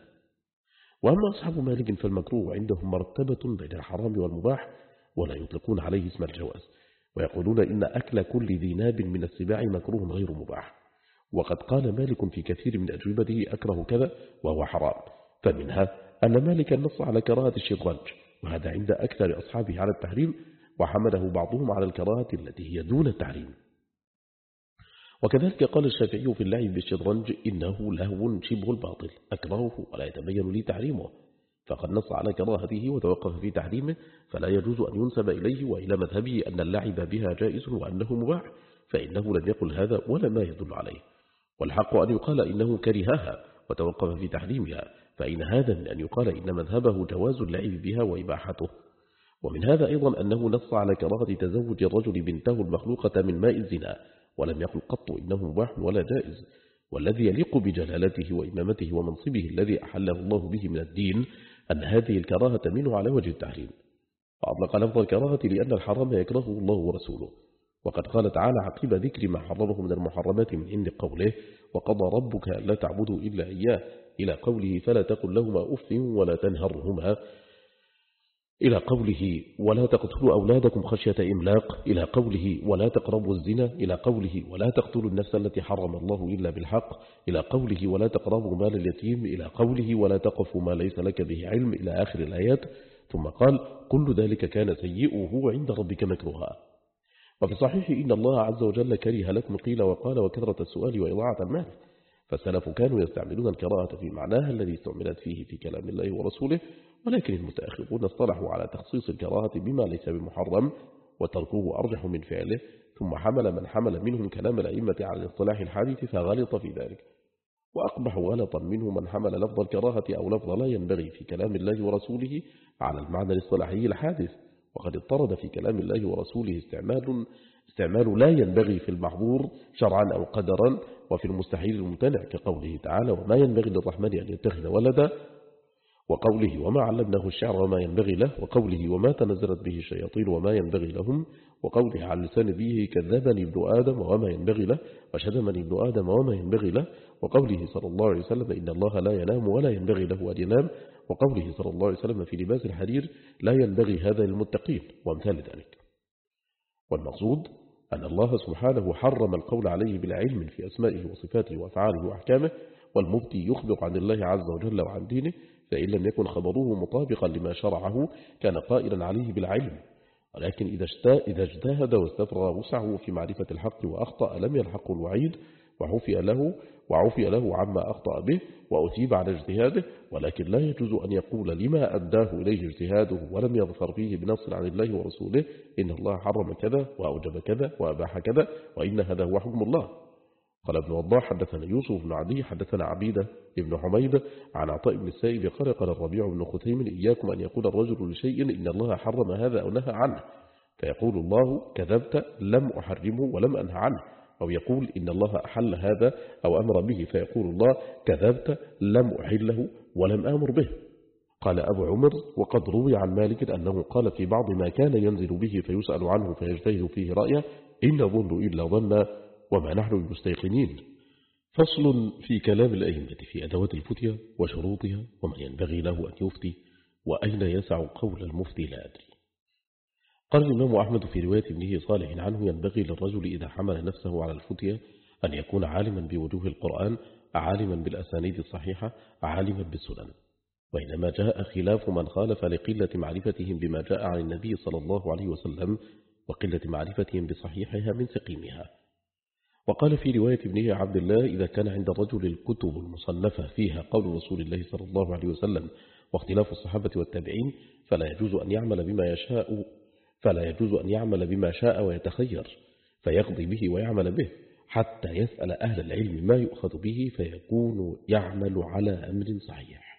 وأما أصحاب مالك فالمكروه عندهم مرتبة بين الحرام والمباح، ولا يطلقون عليه اسم الجواز، ويقولون إن أكل كل ذي ناب من السباع مكروه غير مباح. وقد قال مالك في كثير من أجوبته: أكره كذا وهو حرام. فمنها أن مالك نص على كراهة الشطرنج، وهذا عند أكثر أصحابه على التحريم، وحمله بعضهم على الكراهة التي هي دون التحريم. وكذلك قال الشافعي في اللعب بالشطرنج: إنه لهو شبه الباطل، أكرهه ولا يتبين لي تحريمه. فقد نص على كراهته وتوقف في تحريمه، فلا يجوز أن ينسب إليه وإلى مذهبه أن اللعب بها جائز وأنه مباح، فإنه لم يقل هذا ولا ما يدل عليه. والحق أن يقال إنه كرهها وتوقف في تحريمها، فإن هذا من أن يقال إن مذهبه جواز اللعب بها وإباحته. ومن هذا أيضا أنه نص على كراهة تزوج الرجل بنته المخلوقة من ماء الزنا، ولم يقل قط إنه مباح ولا جائز. والذي يليق بجلالته وإمامته ومنصبه الذي أحله الله به من الدين أن هذه الكراهة منه على وجه التحريم، فأطلق لفظ الكراهة لأن الحرام يكرهه الله ورسوله. وقد قال تعالى عقب ذكر ما حرمه من المحرمات من عند قوله وقضى ربك ألا تعبدوا إلا إياه إلى قوله فلا تقل لهما أف ولا تنهرهما، إلى قوله ولا تقتلوا أولادكم خشية إملاق، إلى قوله ولا تقربوا الزنا، إلى قوله ولا تقتلوا النفس التي حرم الله إلا بالحق، إلى قوله ولا تقربوا مال اليتيم، إلى قوله ولا تقف ما ليس لك به علم، إلى آخر الآيات. ثم قال كل ذلك كان سيئه عند ربك مكروها. وفي صحيح إن الله عز وجل كره لكم قيل وقال وكثرة السؤال وإضاعة المال. فالسلف كانوا يستعملون الكراهة في معناها الذي استعملت فيه في كلام الله ورسوله، ولكن المتأخرون اصطلحوا على تخصيص الكراهة بما ليس بمحرم وتركوه أرجح من فعله، ثم حمل من حمل منهم كلام الأئمة على الاصطلاح الحادث فغلط في ذلك، وأقبح غلطا منه من حمل لفظ الكراهة أو لفظ لا ينبغي في كلام الله ورسوله على المعنى الاصطلاحي الحادث. وقد اضطرد في كلام الله ورسوله استعمال استعمال لا ينبغي في المحظور شرعا أو قدرا وفي المستحيل الممتنع، كقوله تعالى وما ينبغي للرحمن أن يتخذ ولدا، وقوله وما علمناه الشعر وما ينبغي له، وقوله وما تنزلت به الشياطين وما ينبغي لهم، وقوله على لسان به كذبني ابن آدم وما ينبغي له وشتمني ابن آدم وما ينبغي له، وقوله صلى الله عليه وسلم إن الله لا ينام ولا ينبغي له أن ينام، وقوله صلى الله عليه وسلم في لباس الحرير لا ينبغي هذا للمتقين، وامثال ذلك. والمقصود أن الله سبحانه حرم القول عليه بالعلم في أسمائه وصفاته وأفعاله وأحكامه، والمبتي يخبر عن الله عز وجل وعن دينه، فإن لم يكن خبره مطابقا لما شرعه كان قائلا عليه بالعلم. ولكن إذا اجتهد واستفرغ وسعه في معرفة الحق وأخطأ لم يلحقه الوعيد، وعفي له وعفي له عما أخطأ به وأثيب على اجتهاده، ولكن لا يجوز أن يقول لما أداه إليه اجتهاده ولم يظفر فيه بنص عن الله ورسوله إن الله حرم كذا وأوجب كذا وأباح كذا وإن هذا هو حكم الله. قال ابن وضاح حدثنا يوسف بن عدي حدثنا عبيدة ابن حميد عن عطاء بن السائب قال قال الربيع بن خثيم إياكم أن يقول الرجل لشيء إن الله حرم هذا أو نهى عنه، فيقول الله كذبت لم أحرمه ولم أنهى عنه، أو يقول إن الله أحل هذا أو أمر به فيقول الله كذبت لم أحله ولم آمر به. قال أبو عمر وقد روي عن مالك أنه قال في بعض ما كان ينزل به فيسأل عنه فيجتهد فيه رأيه إن ظن إلا ظن وما نحن بمستيقنين. فصل في كلام الأئمة في أدوات الفتية وشروطها ومن ينبغي له أن يفتي وأين يسع قول المفتي لا أدري. قال الإمام أحمد في رواية ابنه صالح عنه ينبغي للرجل إذا حمل نفسه على الفتية أن يكون عالما بوجوه القرآن، عالما بالأسانيد الصحيحة، عالما بالسنن. وإنما جاء خلاف من خالف لقلة معرفتهم بما جاء عن النبي صلى الله عليه وسلم وقلة معرفتهم بصحيحها من سقيمها. وقال في رواية ابنه عبد الله إذا كان عند الرجل الكتب المصنفة فيها قول رسول الله صلى الله عليه وسلم واختلاف الصحابة والتابعين فلا يجوز أن يعمل بما يشاء فلا يجوز أن يعمل بما شاء ويتخير فيقضي به ويعمل به حتى يسأل أهل العلم ما يؤخذ به فيكون يعمل على أمر صحيح.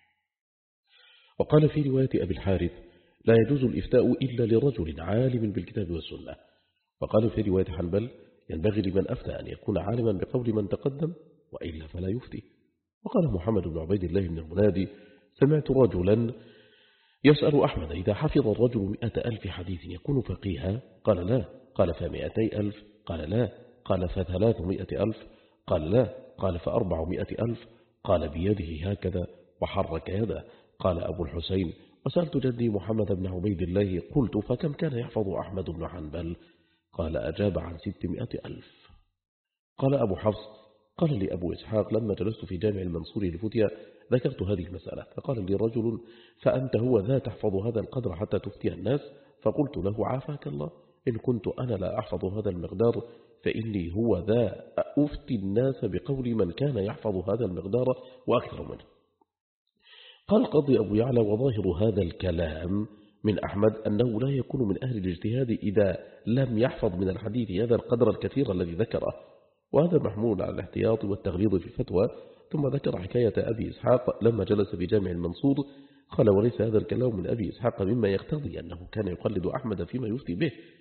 وقال في رواية أبي الحارث لا يجوز الإفتاء إلا لرجل عالم بالكتاب والسنة. وقال في رواية حنبل ينبغي لمن أفتى أن يكون عالما بقول من تقدم وإلا فلا يفتي. وقال محمد بن عبيد الله بن المنادي سمعت رجلا يسأل أحمد إذا حفظ الرجل مئة ألف حديث يكون فقيها؟ قال لا. قال فمئتي ألف؟ قال لا. قال فثلاثمائة ألف؟ قال لا. قال فأربعمائة ألف؟ قال بيده هكذا وحرك يده. قال أبو الحسين وسألت جدي محمد بن عبيد الله قلت فكم كان يحفظ أحمد بن حنبل؟ قال أجاب عن ستمائة ألف. قال أبو حفص قال لي أبو إسحاق لما جلست في جامع المنصور للفتية ذكرت هذه المسألة فقال لي رجل فأنت هو ذا تحفظ هذا القدر حتى تفتي الناس؟ فقلت له عافاك الله إن كنت أنا لا أحفظ هذا المقدار فإني هو ذا أفتي الناس بقول من كان يحفظ هذا المقدار وأكثر منه. قال قاضي أبو يعلى وظاهر هذا الكلام من أحمد أنه لا يكون من أهل الاجتهاد إذا لم يحفظ من الحديث هذا القدر الكثير الذي ذكره، وهذا محمول على الاحتياط والتغليظ في الفتوى. ثم ذكر حكاية أبي إسحاق لما جلس في جامع المنصور قال وليس هذا الكلام من أبي إسحاق مما يقتضي أنه كان يقلد أحمد فيما يفتي به،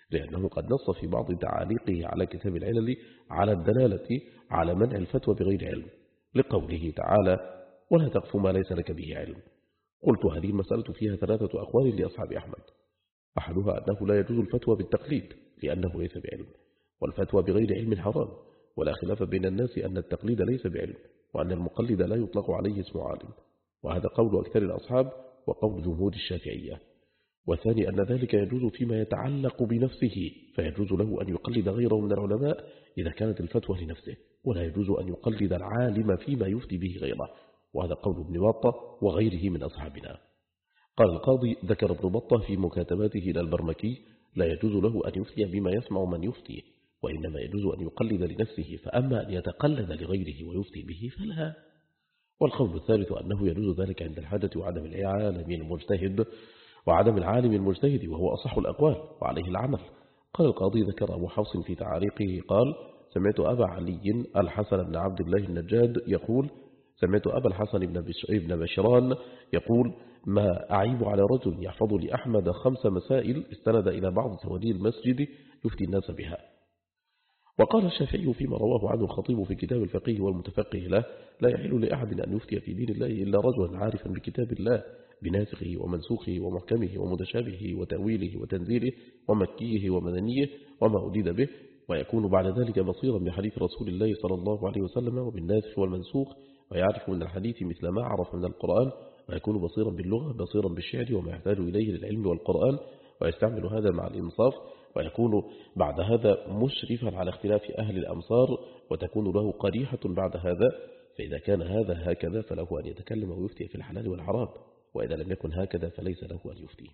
لأنه قد نص في بعض تعاليقه على كتاب العلل على الدلالة على منع الفتوى بغير علم، لقوله تعالى: ولا تقف ما ليس لك به علم. قلت: هذه المسألة فيها ثلاثة أقوال لأصحاب أحمد. أحدها أنه لا يجوز الفتوى بالتقليد لأنه ليس بعلم، والفتوى بغير علم حرام، ولا خلاف بين الناس أن التقليد ليس بعلم، وأن المقلد لا يطلق عليه اسم عالم، وهذا قول أكثر الأصحاب وقول جمهور الشافعية. والثاني أن ذلك يجوز فيما يتعلق بنفسه، فيجوز له أن يقلد غيره من العلماء إذا كانت الفتوى لنفسه، ولا يجوز أن يقلد العالم فيما يفتي به غيره، وهذا قول ابن بطة وغيره من أصحابنا. قال القاضي: ذكر ابن بطة في مكاتباته إلى البرمكي: لا يجوز له أن يفتي بما يسمع من يفتي، وإنما يجوز أن يقلد لنفسه، فأما أن يتقلد لغيره ويفتي به فلا. والقول الثالث أنه يجوز ذلك عند الحاجة وعدم العالم المجتهد وعدم العالم المجتهد، وهو أصح الأقوال وعليه العمل. قال القاضي: ذكر أبو حفص في تعاريقه قال: سمعت أبا علي الحسن بن عبد الله النجاد يقول: سمعت أبا الحسن بن بشران يقول: ما أعيب على رجل يحفظ لأحمد خمس مسائل استند إلى بعض سوادي المسجد يفتي الناس بها. وقال الشافعي فيما رواه عنه الخطيب في كتاب الفقيه والمتفقه له: لا يحل لأحد أن يفتي في دين الله إلا رجلا عارفا بكتاب الله بناسخه ومنسوخه ومحكمه ومتشابهه وتأويله وتنزيله ومكيه ومدنيه وما أريد به، ويكون بعد ذلك بصيرا بحديث رسول الله صلى الله عليه وسلم وبالناسخ والمنسوخ، ويعرف من الحديث مثل ما عرف من القرآن، ويكون بصيرا باللغة بصيرا بالشعر وما يحتاج إليه للعلم والقرآن، ويستعمل هذا مع الإنصاف، ويكون بعد هذا مشرفا على اختلاف أهل الأمصار، وتكون له قريحة بعد هذا. فإذا كان هذا هكذا فله أن يتكلم ويفتي في الحلال والحرام، وإذا لم يكن هكذا فليس له أن يفتي.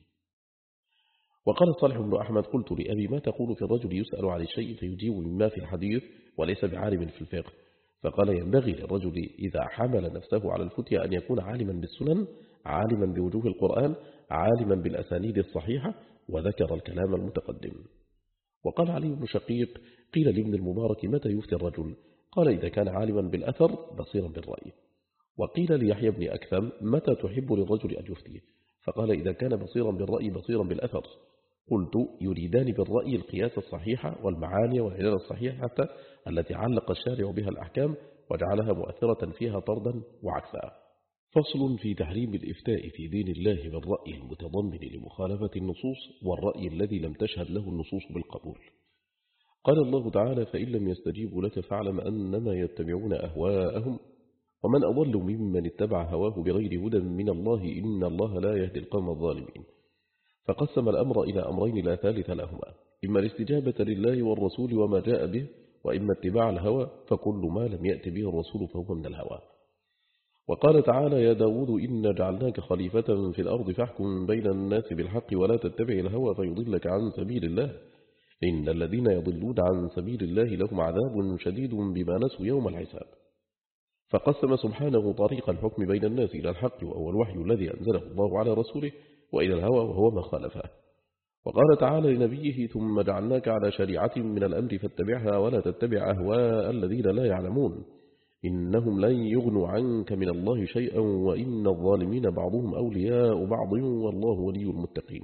وقال صالح بن أحمد: قلت لأبي: ما تقول في الرجل يسأل عن الشيء فيجيب مما في الحديث وليس بعالم في الفقه؟ فقال: ينبغي للرجل إذا حمل نفسه على الفتيا أن يكون عالما بالسنن، عالما بوجوه القرآن، عالما بالأسانيد الصحيحة، وذكر الكلام المتقدم. وقال علي بن شقيق: قيل لابن المبارك: متى يفتي الرجل؟ قال: إذا كان عالما بالأثر بصيرا بالرأي. وقيل ليحيى بن أكثم: متى تحب للرجل أن يفتي؟ فقال: إذا كان بصيرا بالرأي بصيرا بالأثر. قلت: يريدان بالرأي القياس الصحيحة والمعاني والعلل الصحيحة التي علق الشارع بها الأحكام وجعلها مؤثرة فيها طردا وعكسها. فصل في تحريم الإفتاء في دين الله بالرأي المتضمن لمخالفة النصوص، والرأي الذي لم تشهد له النصوص بالقبول. قال الله تعالى: فإن لم يستجيبوا لك فاعلم أنما يتبعون أهواءهم ومن أضل ممن اتبع هواه بغير هدى من الله إن الله لا يهدي القوم الظالمين. فقسم الأمر إلى أمرين لا ثالث لهما: إما الاستجابة لله والرسول وما جاء به، وإما اتباع الهوى، فكل ما لم يأت به الرسول فهو من الهوى. وقال تعالى: يا داود إنا جعلناك خليفة في الأرض فاحكم بين الناس بالحق ولا تتبع الهوى فيضلك عن سبيل الله إن الذين يضلون عن سبيل الله لهم عذاب شديد بما نسوا يوم الحساب. فقسم سبحانه طريق الحكم بين الناس إلى الحق وهو الوحي الذي أنزله الله على رسوله، وإلى الهوى وهو ما خالفه. وقال تعالى لنبيه: ثم جعلناك على شريعة من الأمر فاتبعها ولا تتبع أهواء الذين لا يعلمون إنهم لن يغنوا عنك من الله شيئا وإن الظالمين بعضهم أولياء بعض والله ولي المتقين.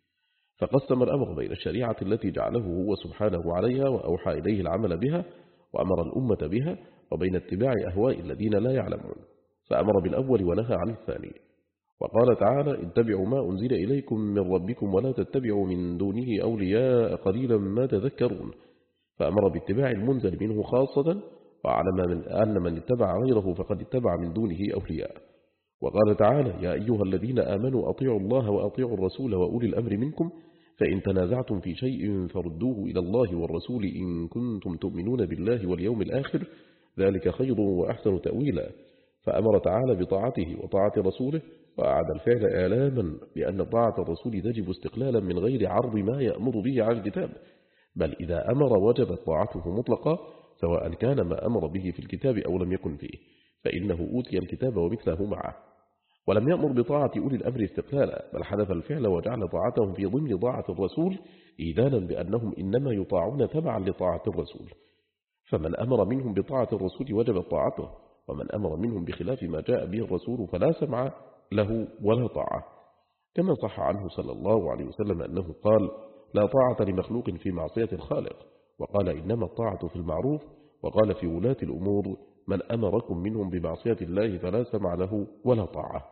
فقسم الأمر بين الشريعة التي جعله هو سبحانه عليها وأوحى إليه العمل بها وأمر الأمة بها، وبين اتباع أهواء الذين لا يعلمون، فأمر بالأول ونهى عن الثاني. وقال تعالى: اتبعوا ما أنزل إليكم من ربكم ولا تتبعوا من دونه أولياء قليلا ما تذكرون، فأمر باتباع المنزل منه خاصة، وأعلم من أن من اتبع غيره فقد اتبع من دونه أولياء. وقال تعالى: يا أيها الذين آمنوا أطيعوا الله وأطيعوا الرسول وأولي الأمر منكم فإن تنازعتم في شيء فردوه إلى الله والرسول إن كنتم تؤمنون بالله واليوم الآخر ذلك خير وأحسن تأويلا. فأمر تعالى بطاعته وطاعة رسوله، وأعد الفعل إعلاما بأن طاعة الرسول تجب استقلالا من غير عرض ما يأمر به على الكتاب، بل إذا أمر وجبت طاعته مطلقا سواء كان ما أمر به في الكتاب أو لم يكن فيه، فإنه أوتي الكتاب ومثله معه. ولم يأمر بطاعة أولي الأمر استقلالا، بل حذف الفعل وجعل طاعتهم في ضمن طاعة الرسول إيذانا بأنهم إنما يطاعون تبعا لطاعة الرسول. فمن أمر منهم بطاعة الرسول وجبت طاعته، ومن أمر منهم بخلاف ما جاء به الرسول فلا سمع له ولا طاعة. كما صح عنه صلى الله عليه وسلم أنه قال: لا طاعة لمخلوق في معصية الخالق، وقال إنما الطاعة في المعروف، وقال في ولاة الأمور من أمركم منهم بمعصية الله فلا سمع له ولا طاعة.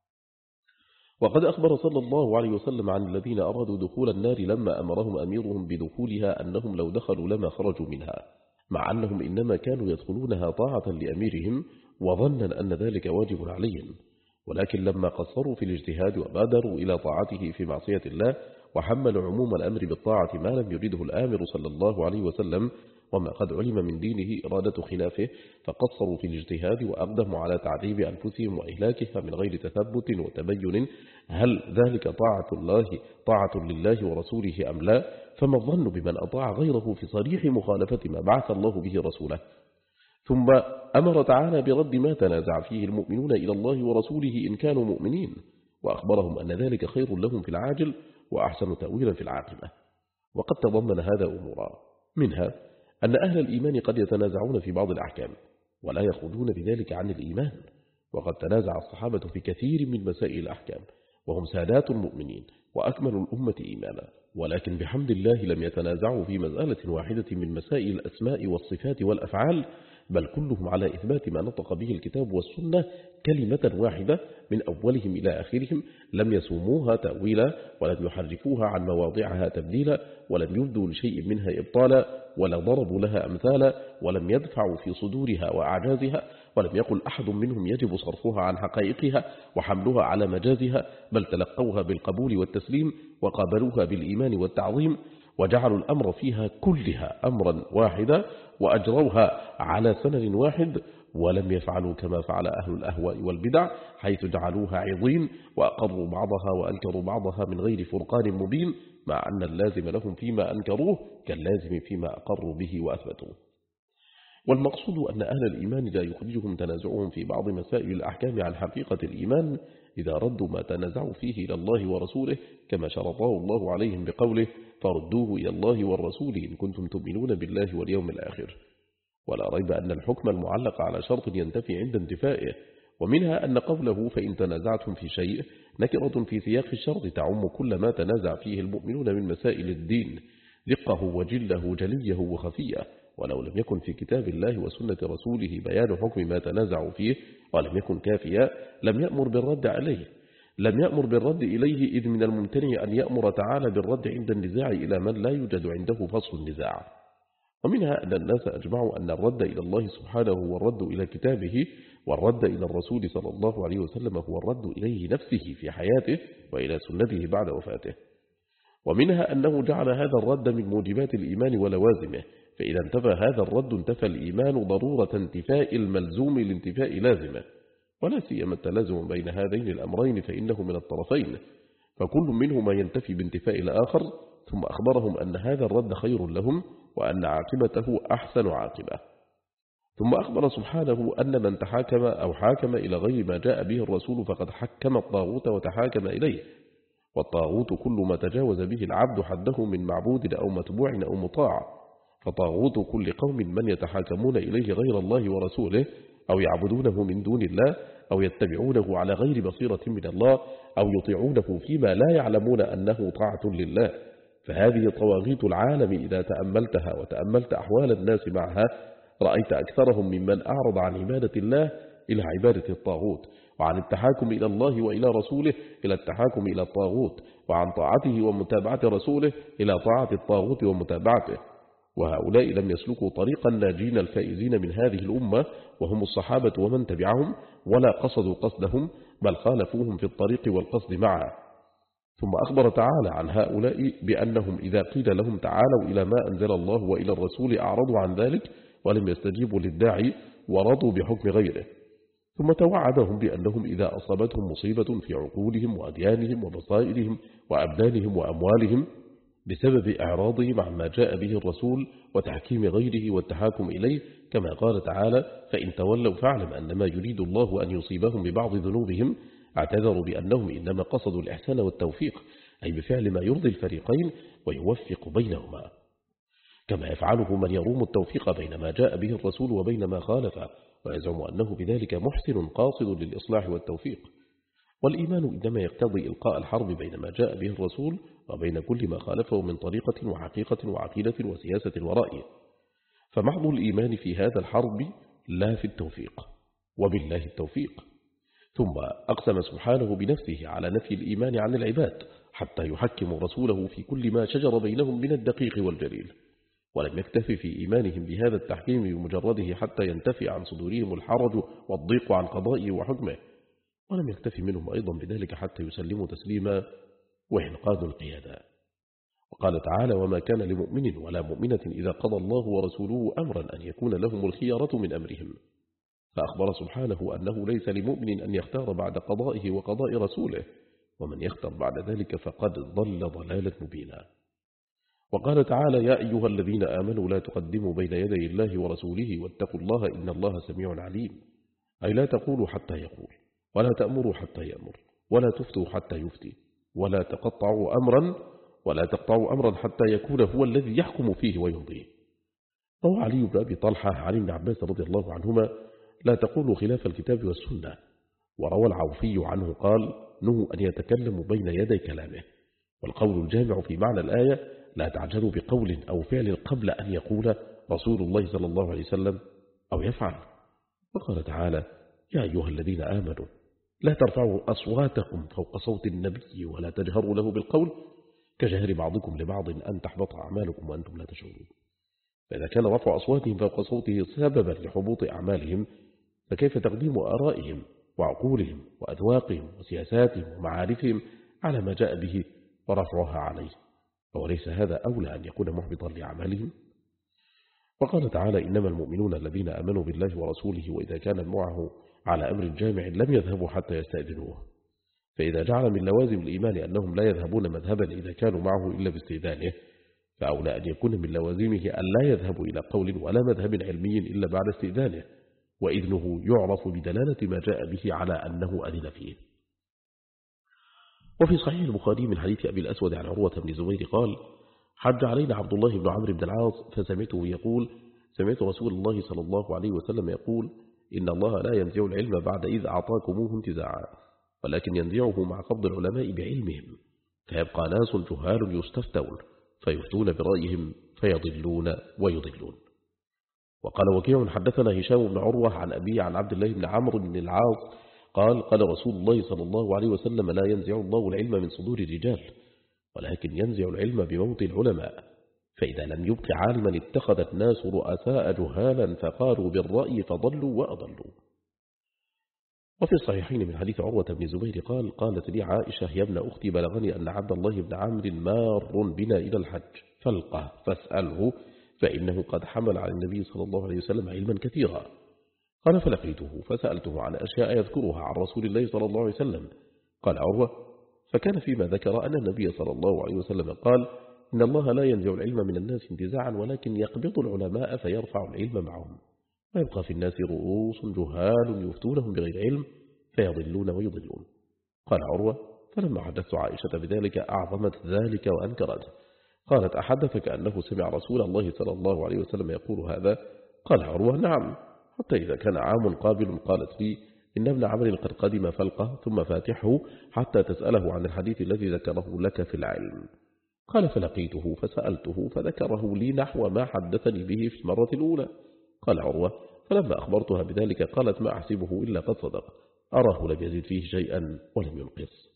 وقد أخبر صلى الله عليه وسلم عن الذين أرادوا دخول النار لما أمرهم أميرهم بدخولها أنهم لو دخلوا لما خرجوا منها، مع أنهم إنما كانوا يدخلونها طاعة لأميرهم وظنا أن ذلك واجب عليهم، ولكن لما قصروا في الاجتهاد وبادروا إلى طاعته في معصية الله وحملوا عموم الأمر بالطاعة ما لم يريده الآمر صلى الله عليه وسلم وما قد علم من دينه إرادة خلافه، فقصروا في الاجتهاد وأقدموا على تعذيب أنفسهم وإهلاكها من غير تثبت وتبين هل ذلك طاعة الله طاعة لله ورسوله أم لا، فما الظن بمن أطاع غيره في صريح مخالفة ما بعث الله به رسوله. ثم أمر تعالى برد ما تنازع فيه المؤمنون إلى الله ورسوله إن كانوا مؤمنين، وأخبرهم أن ذلك خير لهم في العاجل وأحسن تأويلا في العاقبة. وقد تضمن هذا أمورا، منها أن أهل الإيمان قد يتنازعون في بعض الأحكام ولا يخرجون بذلك عن الإيمان، وقد تنازع الصحابة في كثير من مسائل الأحكام وهم سادات المؤمنين وأكمل الأمة إيمانا، ولكن بحمد الله لم يتنازعوا في مسألة واحدة من مسائل الأسماء والصفات والأفعال، بل كلهم على إثبات ما نطق به الكتاب والسنة كلمة واحدة من أولهم إلى آخرهم، لم يسوموها تأويلا ولم يحرفوها عن مواضعها تبديلا، ولم يبدوا لشيء منها إبطالا، ولا ضربوا لها أمثالا، ولم يدفعوا في صدورها وأعجازها، ولم يقل أحد منهم يجب صرفها عن حقائقها وحملها على مجازها، بل تلقوها بالقبول والتسليم وقابلوها بالإيمان والتعظيم، وجعلوا الأمر فيها كلها أمرا واحدا وأجروها على سنن واحد، ولم يفعلوا كما فعل أهل الأهواء والبدع حيث جعلوها عظيم وأقروا بعضها وأنكروا بعضها من غير فرقان مبين، مع أن اللازم لهم فيما أنكروه كاللازم فيما أقروا به وأثبتوه. والمقصود أن أهل الإيمان لا يخرجهم تنازعهم في بعض مسائل الأحكام عن حقيقة الإيمان إذا ردوا ما تنازعوا فيه إلى الله ورسوله، كما شرطه الله عليهم بقوله فردوه إلى الله والرسول إن كنتم تؤمنون بالله واليوم الآخر. ولا ريب أن الحكم المعلق على شرط ينتفي عند انتفائه، ومنها أن قوله فإن تنازعتم في شيء نكرة في سياق الشرط تعم كل ما تنازع فيه المؤمنون من مسائل الدين، دقه وجله جليه وخفيه، ولو لم يكن في كتاب الله وسنة رسوله بيان حكم ما تنازعوا فيه ولم يكن كافيا لم يأمر بالرد عليه لم يأمر بالرد إليه إذ من الممتنع أن يأمر تعالى بالرد عند النزاع إلى من لا يوجد عنده فصل النزاع. ومنها أن الناس أجمعوا أن الرد إلى الله سبحانه هو الرد إلى كتابه، والرد إلى الرسول صلى الله عليه وسلم هو الرد إليه نفسه في حياته وإلى سنته بعد وفاته. ومنها أنه جعل هذا الرد من موجبات الإيمان ولوازمه، فإذا انتفى هذا الرد انتفى الإيمان ضرورة انتفاء الملزوم لانتفاء لازمه، ولا سيما التلازم بين هذين الأمرين فإنه من الطرفين، فكل منهما ينتفي بانتفاء الآخر. ثم أخبرهم أن هذا الرد خير لهم وأن عاقبته أحسن عاقبة. ثم أخبر سبحانه أن من تحاكم أو حاكم إلى غير ما جاء به الرسول فقد حكم الطاغوت وتحاكم إليه، والطاغوت كل ما تجاوز به العبد حده من معبود أو متبوع أو مطاع، فطاغوت كل قوم من يتحاكمون إليه غير الله ورسوله أو يعبدونه من دون الله أو يتبعونه على غير بصيرة من الله أو يطيعونه فيما لا يعلمون أنه طاعة لله، فهذه طواغيت العالم إذا تأملتها وتأملت أحوال الناس معها رأيت أكثرهم ممن أعرض عن عبادة الله إلى عبادة الطاغوت، وعن التحاكم إلى الله وإلى رسوله إلى التحاكم إلى الطاغوت، وعن طاعته ومتابعة رسوله إلى طاعة الطاغوت ومتابعته. وهؤلاء لم يسلكوا طريق الناجين الفائزين من هذه الأمة وهم الصحابة ومن تبعهم، ولا قصدوا قصدهم بل خالفوهم في الطريق والقصد معه. ثم أخبر تعالى عن هؤلاء بأنهم إذا قيل لهم تعالوا إلى ما أنزل الله وإلى الرسول أعرضوا عن ذلك ولم يستجيبوا للداعي ورضوا بحكم غيره. ثم توعدهم بأنهم إذا أصابتهم مصيبة في عقولهم وأديانهم وبصائرهم وأبدانهم وأموالهم بسبب إعراضهم عما جاء به الرسول وتحكيم غيره والتحاكم إليه، كما قال تعالى فإن تولوا فاعلم أنما يريد الله أن يصيبهم ببعض ذنوبهم، اعتذروا بأنهم إنما قصدوا الإحسان والتوفيق، أي بفعل ما يرضي الفريقين ويوفق بينهما، كما يفعله من يروم التوفيق بين ما جاء به الرسول وبين ما خالفه ويزعم أنه بذلك محسن قاصد للإصلاح والتوفيق. والإيمان إنما يقتضي إلقاء الحرب بين ما جاء به الرسول وبين كل ما خالفه من طريقة وحقيقة وعقيدة وسياسة ورأي، فمحض الإيمان في هذا الحرب لا في التوفيق، وبالله التوفيق. ثم أقسم سبحانه بنفسه على نفي الإيمان عن العباد حتى يحكموا رسوله في كل ما شجر بينهم من الدقيق والجليل، ولم يكتف في إيمانهم بهذا التحكيم بمجرده حتى ينتفي عن صدورهم الحرج والضيق عن قضائه وحكمه، ولم يكتف منهم أيضا بذلك حتى يسلموا تسليما وإنقاذ القيادة. وقال تعالى: وما كان لمؤمن ولا مؤمنة إذا قضى الله ورسوله أمرا أن يكون لهم الخيارة من أمرهم، فأخبر سبحانه أنه ليس لمؤمن أن يختار بعد قضائه وقضاء رسوله، ومن يختار بعد ذلك فقد ضل ضلالا مبينا. وقال تعالى: يا أيها الذين آمنوا لا تقدموا بين يدي الله ورسوله واتقوا الله إن الله سميع عليم، أي لا تقولوا حتى يقول، ولا تأمروا حتى يأمر، ولا تفتوا حتى يفتي، ولا تقطعوا أمرا ولا تقطعوا أمرا حتى يكون هو الذي يحكم فيه ويمضيه. روى علي بن أبي طلحة عن ابن عباس رضي الله عنهما: لا تقولوا خلاف الكتاب والسنة. وروى العوفي عنه قال: نهوا أن يتكلموا بين يدي كلامه. والقول الجامع في معنى الآية: لا تعجلوا بقول أو فعل قبل أن يقول رسول الله صلى الله عليه وسلم أو يفعل. وقال تعالى: يا أيها الذين آمنوا لا ترفعوا أصواتكم فوق صوت النبي ولا تجهروا له بالقول كجهر بعضكم لبعض أن تحبط أعمالكم وأنتم لا تشعرون. فإذا كان رفع أصواتهم فوق صوته سببا لحبوط أعمالهم، فكيف تقديم آرائهم وعقولهم وأذواقهم وسياساتهم ومعارفهم على ما جاء به ورفعها عليه؟ وليس هذا أولى أن يكون محبطا لأعمالهم؟ وقال تعالى: إنما المؤمنون الذين آمنوا بالله ورسوله وإذا كان معه على أمر جامع لم يذهبوا حتى يستأذنوه. فإذا جعل من لوازم الإيمان أنهم لا يذهبون مذهبا إذا كانوا معه إلا باستئذانه، فأولى أن يكون من لوازمه أن لا يذهبوا إلى قول ولا مذهب علمي إلا بعد استئذانه، وإذنه يعرف بدلالة ما جاء به على أنه أذن فيه. وفي صحيح البخاري من حديث أبي الأسود عن عروة بن زبير قال: حج علينا عبد الله بن عمرو بن العاص فسمعته يقول: سمعت رسول الله صلى الله عليه وسلم يقول: إن الله لا ينزع العلم بعد إذ أعطاكموه انتزاعا، ولكن ينزعه مع قبض العلماء بعلمهم، فيبقى ناس جهال يستفتون فيفتون برأيهم فيضلون ويضلون. وقال وكيع: حدثنا هشام بن عروة عن أبي عن عبد الله بن عمرو بن العاص قال: قال رسول الله صلى الله عليه وسلم: لا ينزع الله العلم من صدور الرجال، ولكن ينزع العلم بموت العلماء، فإذا لم يبق عالما اتخذ الناس رؤساء جهالا فقالوا بالرأي فضلوا وأضلوا. وفي الصحيحين من حديث عروة بن زبير قال: قالت لي عائشة: يا ابن أختي بلغني أن عبد الله بن عمرو مار بنا إلى الحج فالقه فاسأله فإنه قد حمل عن النبي صلى الله عليه وسلم علما كثيرا. قال: فلقيته فسألته عن أشياء يذكرها عن رسول الله صلى الله عليه وسلم. قال عروة: فكان فيما ذكر أن النبي صلى الله عليه وسلم قال: إن الله لا ينزع العلم من الناس انتزاعا، ولكن يقبض العلماء فيرفع العلم معهم، ويبقى في الناس رؤوس جهال يفتونهم بغير علم فيضلون ويضلون. قال عروة: فلما حدثت عائشة بذلك أعظمت ذلك وأنكرته. قالت: أحدثك أنه سمع رسول الله صلى الله عليه وسلم يقول هذا؟ قال عروة: نعم، حتى إذا كان عام قابل قالت لي: إن ابن عمرو قد قدم فلقه ثم فاتحه حتى تسأله عن الحديث الذي ذكره لك في العلم. قال: فلقيته فسألته فذكره لي نحو ما حدثني به في المرة الأولى. قال عروة: فلما أخبرتها بذلك قالت: ما أحسبه إلا قد صدق، أراه لم يزد فيه شيئا ولم ينقص.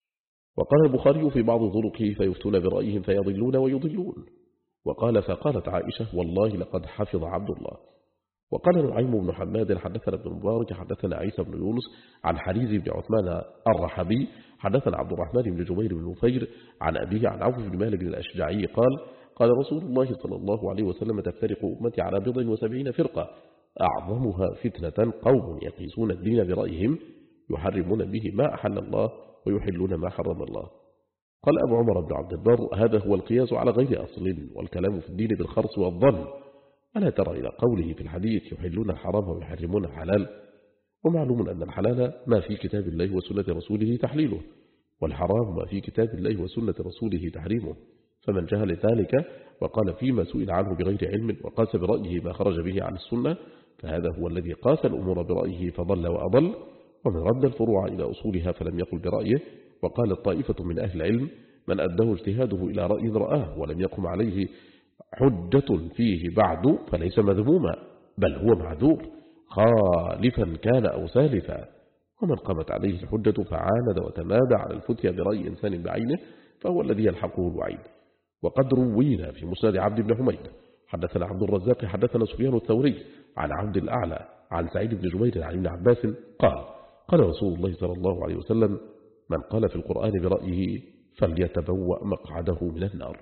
وقال البخاري في بعض طرقه: فيفتون برأيهم فيضلون ويضلون. وقال: فقالت عائشة: والله لقد حفظ عبد الله. وقال نعيم بن حماد: حدثنا ابن مبارك حدثنا عيسى بن يونس عن حريز بن عثمان الرحبي حدثنا عبد الرحمن بن جبير بن نفير عن أبيه عن عوف بن مالك الأشجعي قال: قال رسول الله صلى الله عليه وسلم: تفترق أمتي على بضع وسبعين فرقة، أعظمها فتنة قوم يقيسون الدين برأيهم يحرمون به ما أحل الله ويحلون ما حرم الله. قال أبو عمر بن عبد البر: هذا هو القياس على غير أصل، والكلام في الدين بالخرص والظن. ألا ترى إلى قوله في الحديث: يحلون الحرام ويحرمون الحلال؟ ومعلوم أن الحلال ما في كتاب الله وسنة رسوله تحليله، والحرام ما في كتاب الله وسنة رسوله تحريمه. فمن جهل ذلك وقال فيما سئل عنه بغير علم وقاس برأيه ما خرج به عن السنة، فهذا هو الذي قاس الأمور برأيه فضل وأضل، ومن رد الفروع إلى أصولها فلم يقل برأيه. وقالت طائفة من أهل العلم من أداه اجتهاده إلى رأي رآه ولم يقم عليه حجة فيه بعد فليس مذموما، بل هو معذور خالفا كان أو سالفا. ومن قامت عليه الحجة فعاند وتمادى على الفتيا برأي إنسان بعينه فهو الذي يلحقه الوعيد. وقد روينا في مسند عبد بن حميد حدثنا عبد الرزاق حدثنا سفيان الثوري عن عبد الأعلى عن سعيد بن جبير عن ابن عباس قال قال رسول الله صلى الله عليه وسلم من قال في القرآن برأيه فليتبوأ مقعده من النار.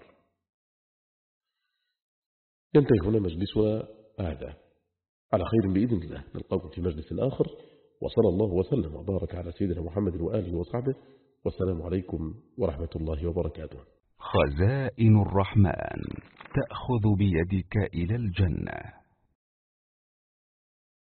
ينتهي هنا مجلسنا هذا، على خير بإذن الله نلقاكم في مجلس آخر، وصلى الله وسلم وبارك على سيدنا محمد وآله وصحبه، والسلام عليكم ورحمة الله وبركاته. خزائن الرحمن تأخذ بيدك إلى الجنة.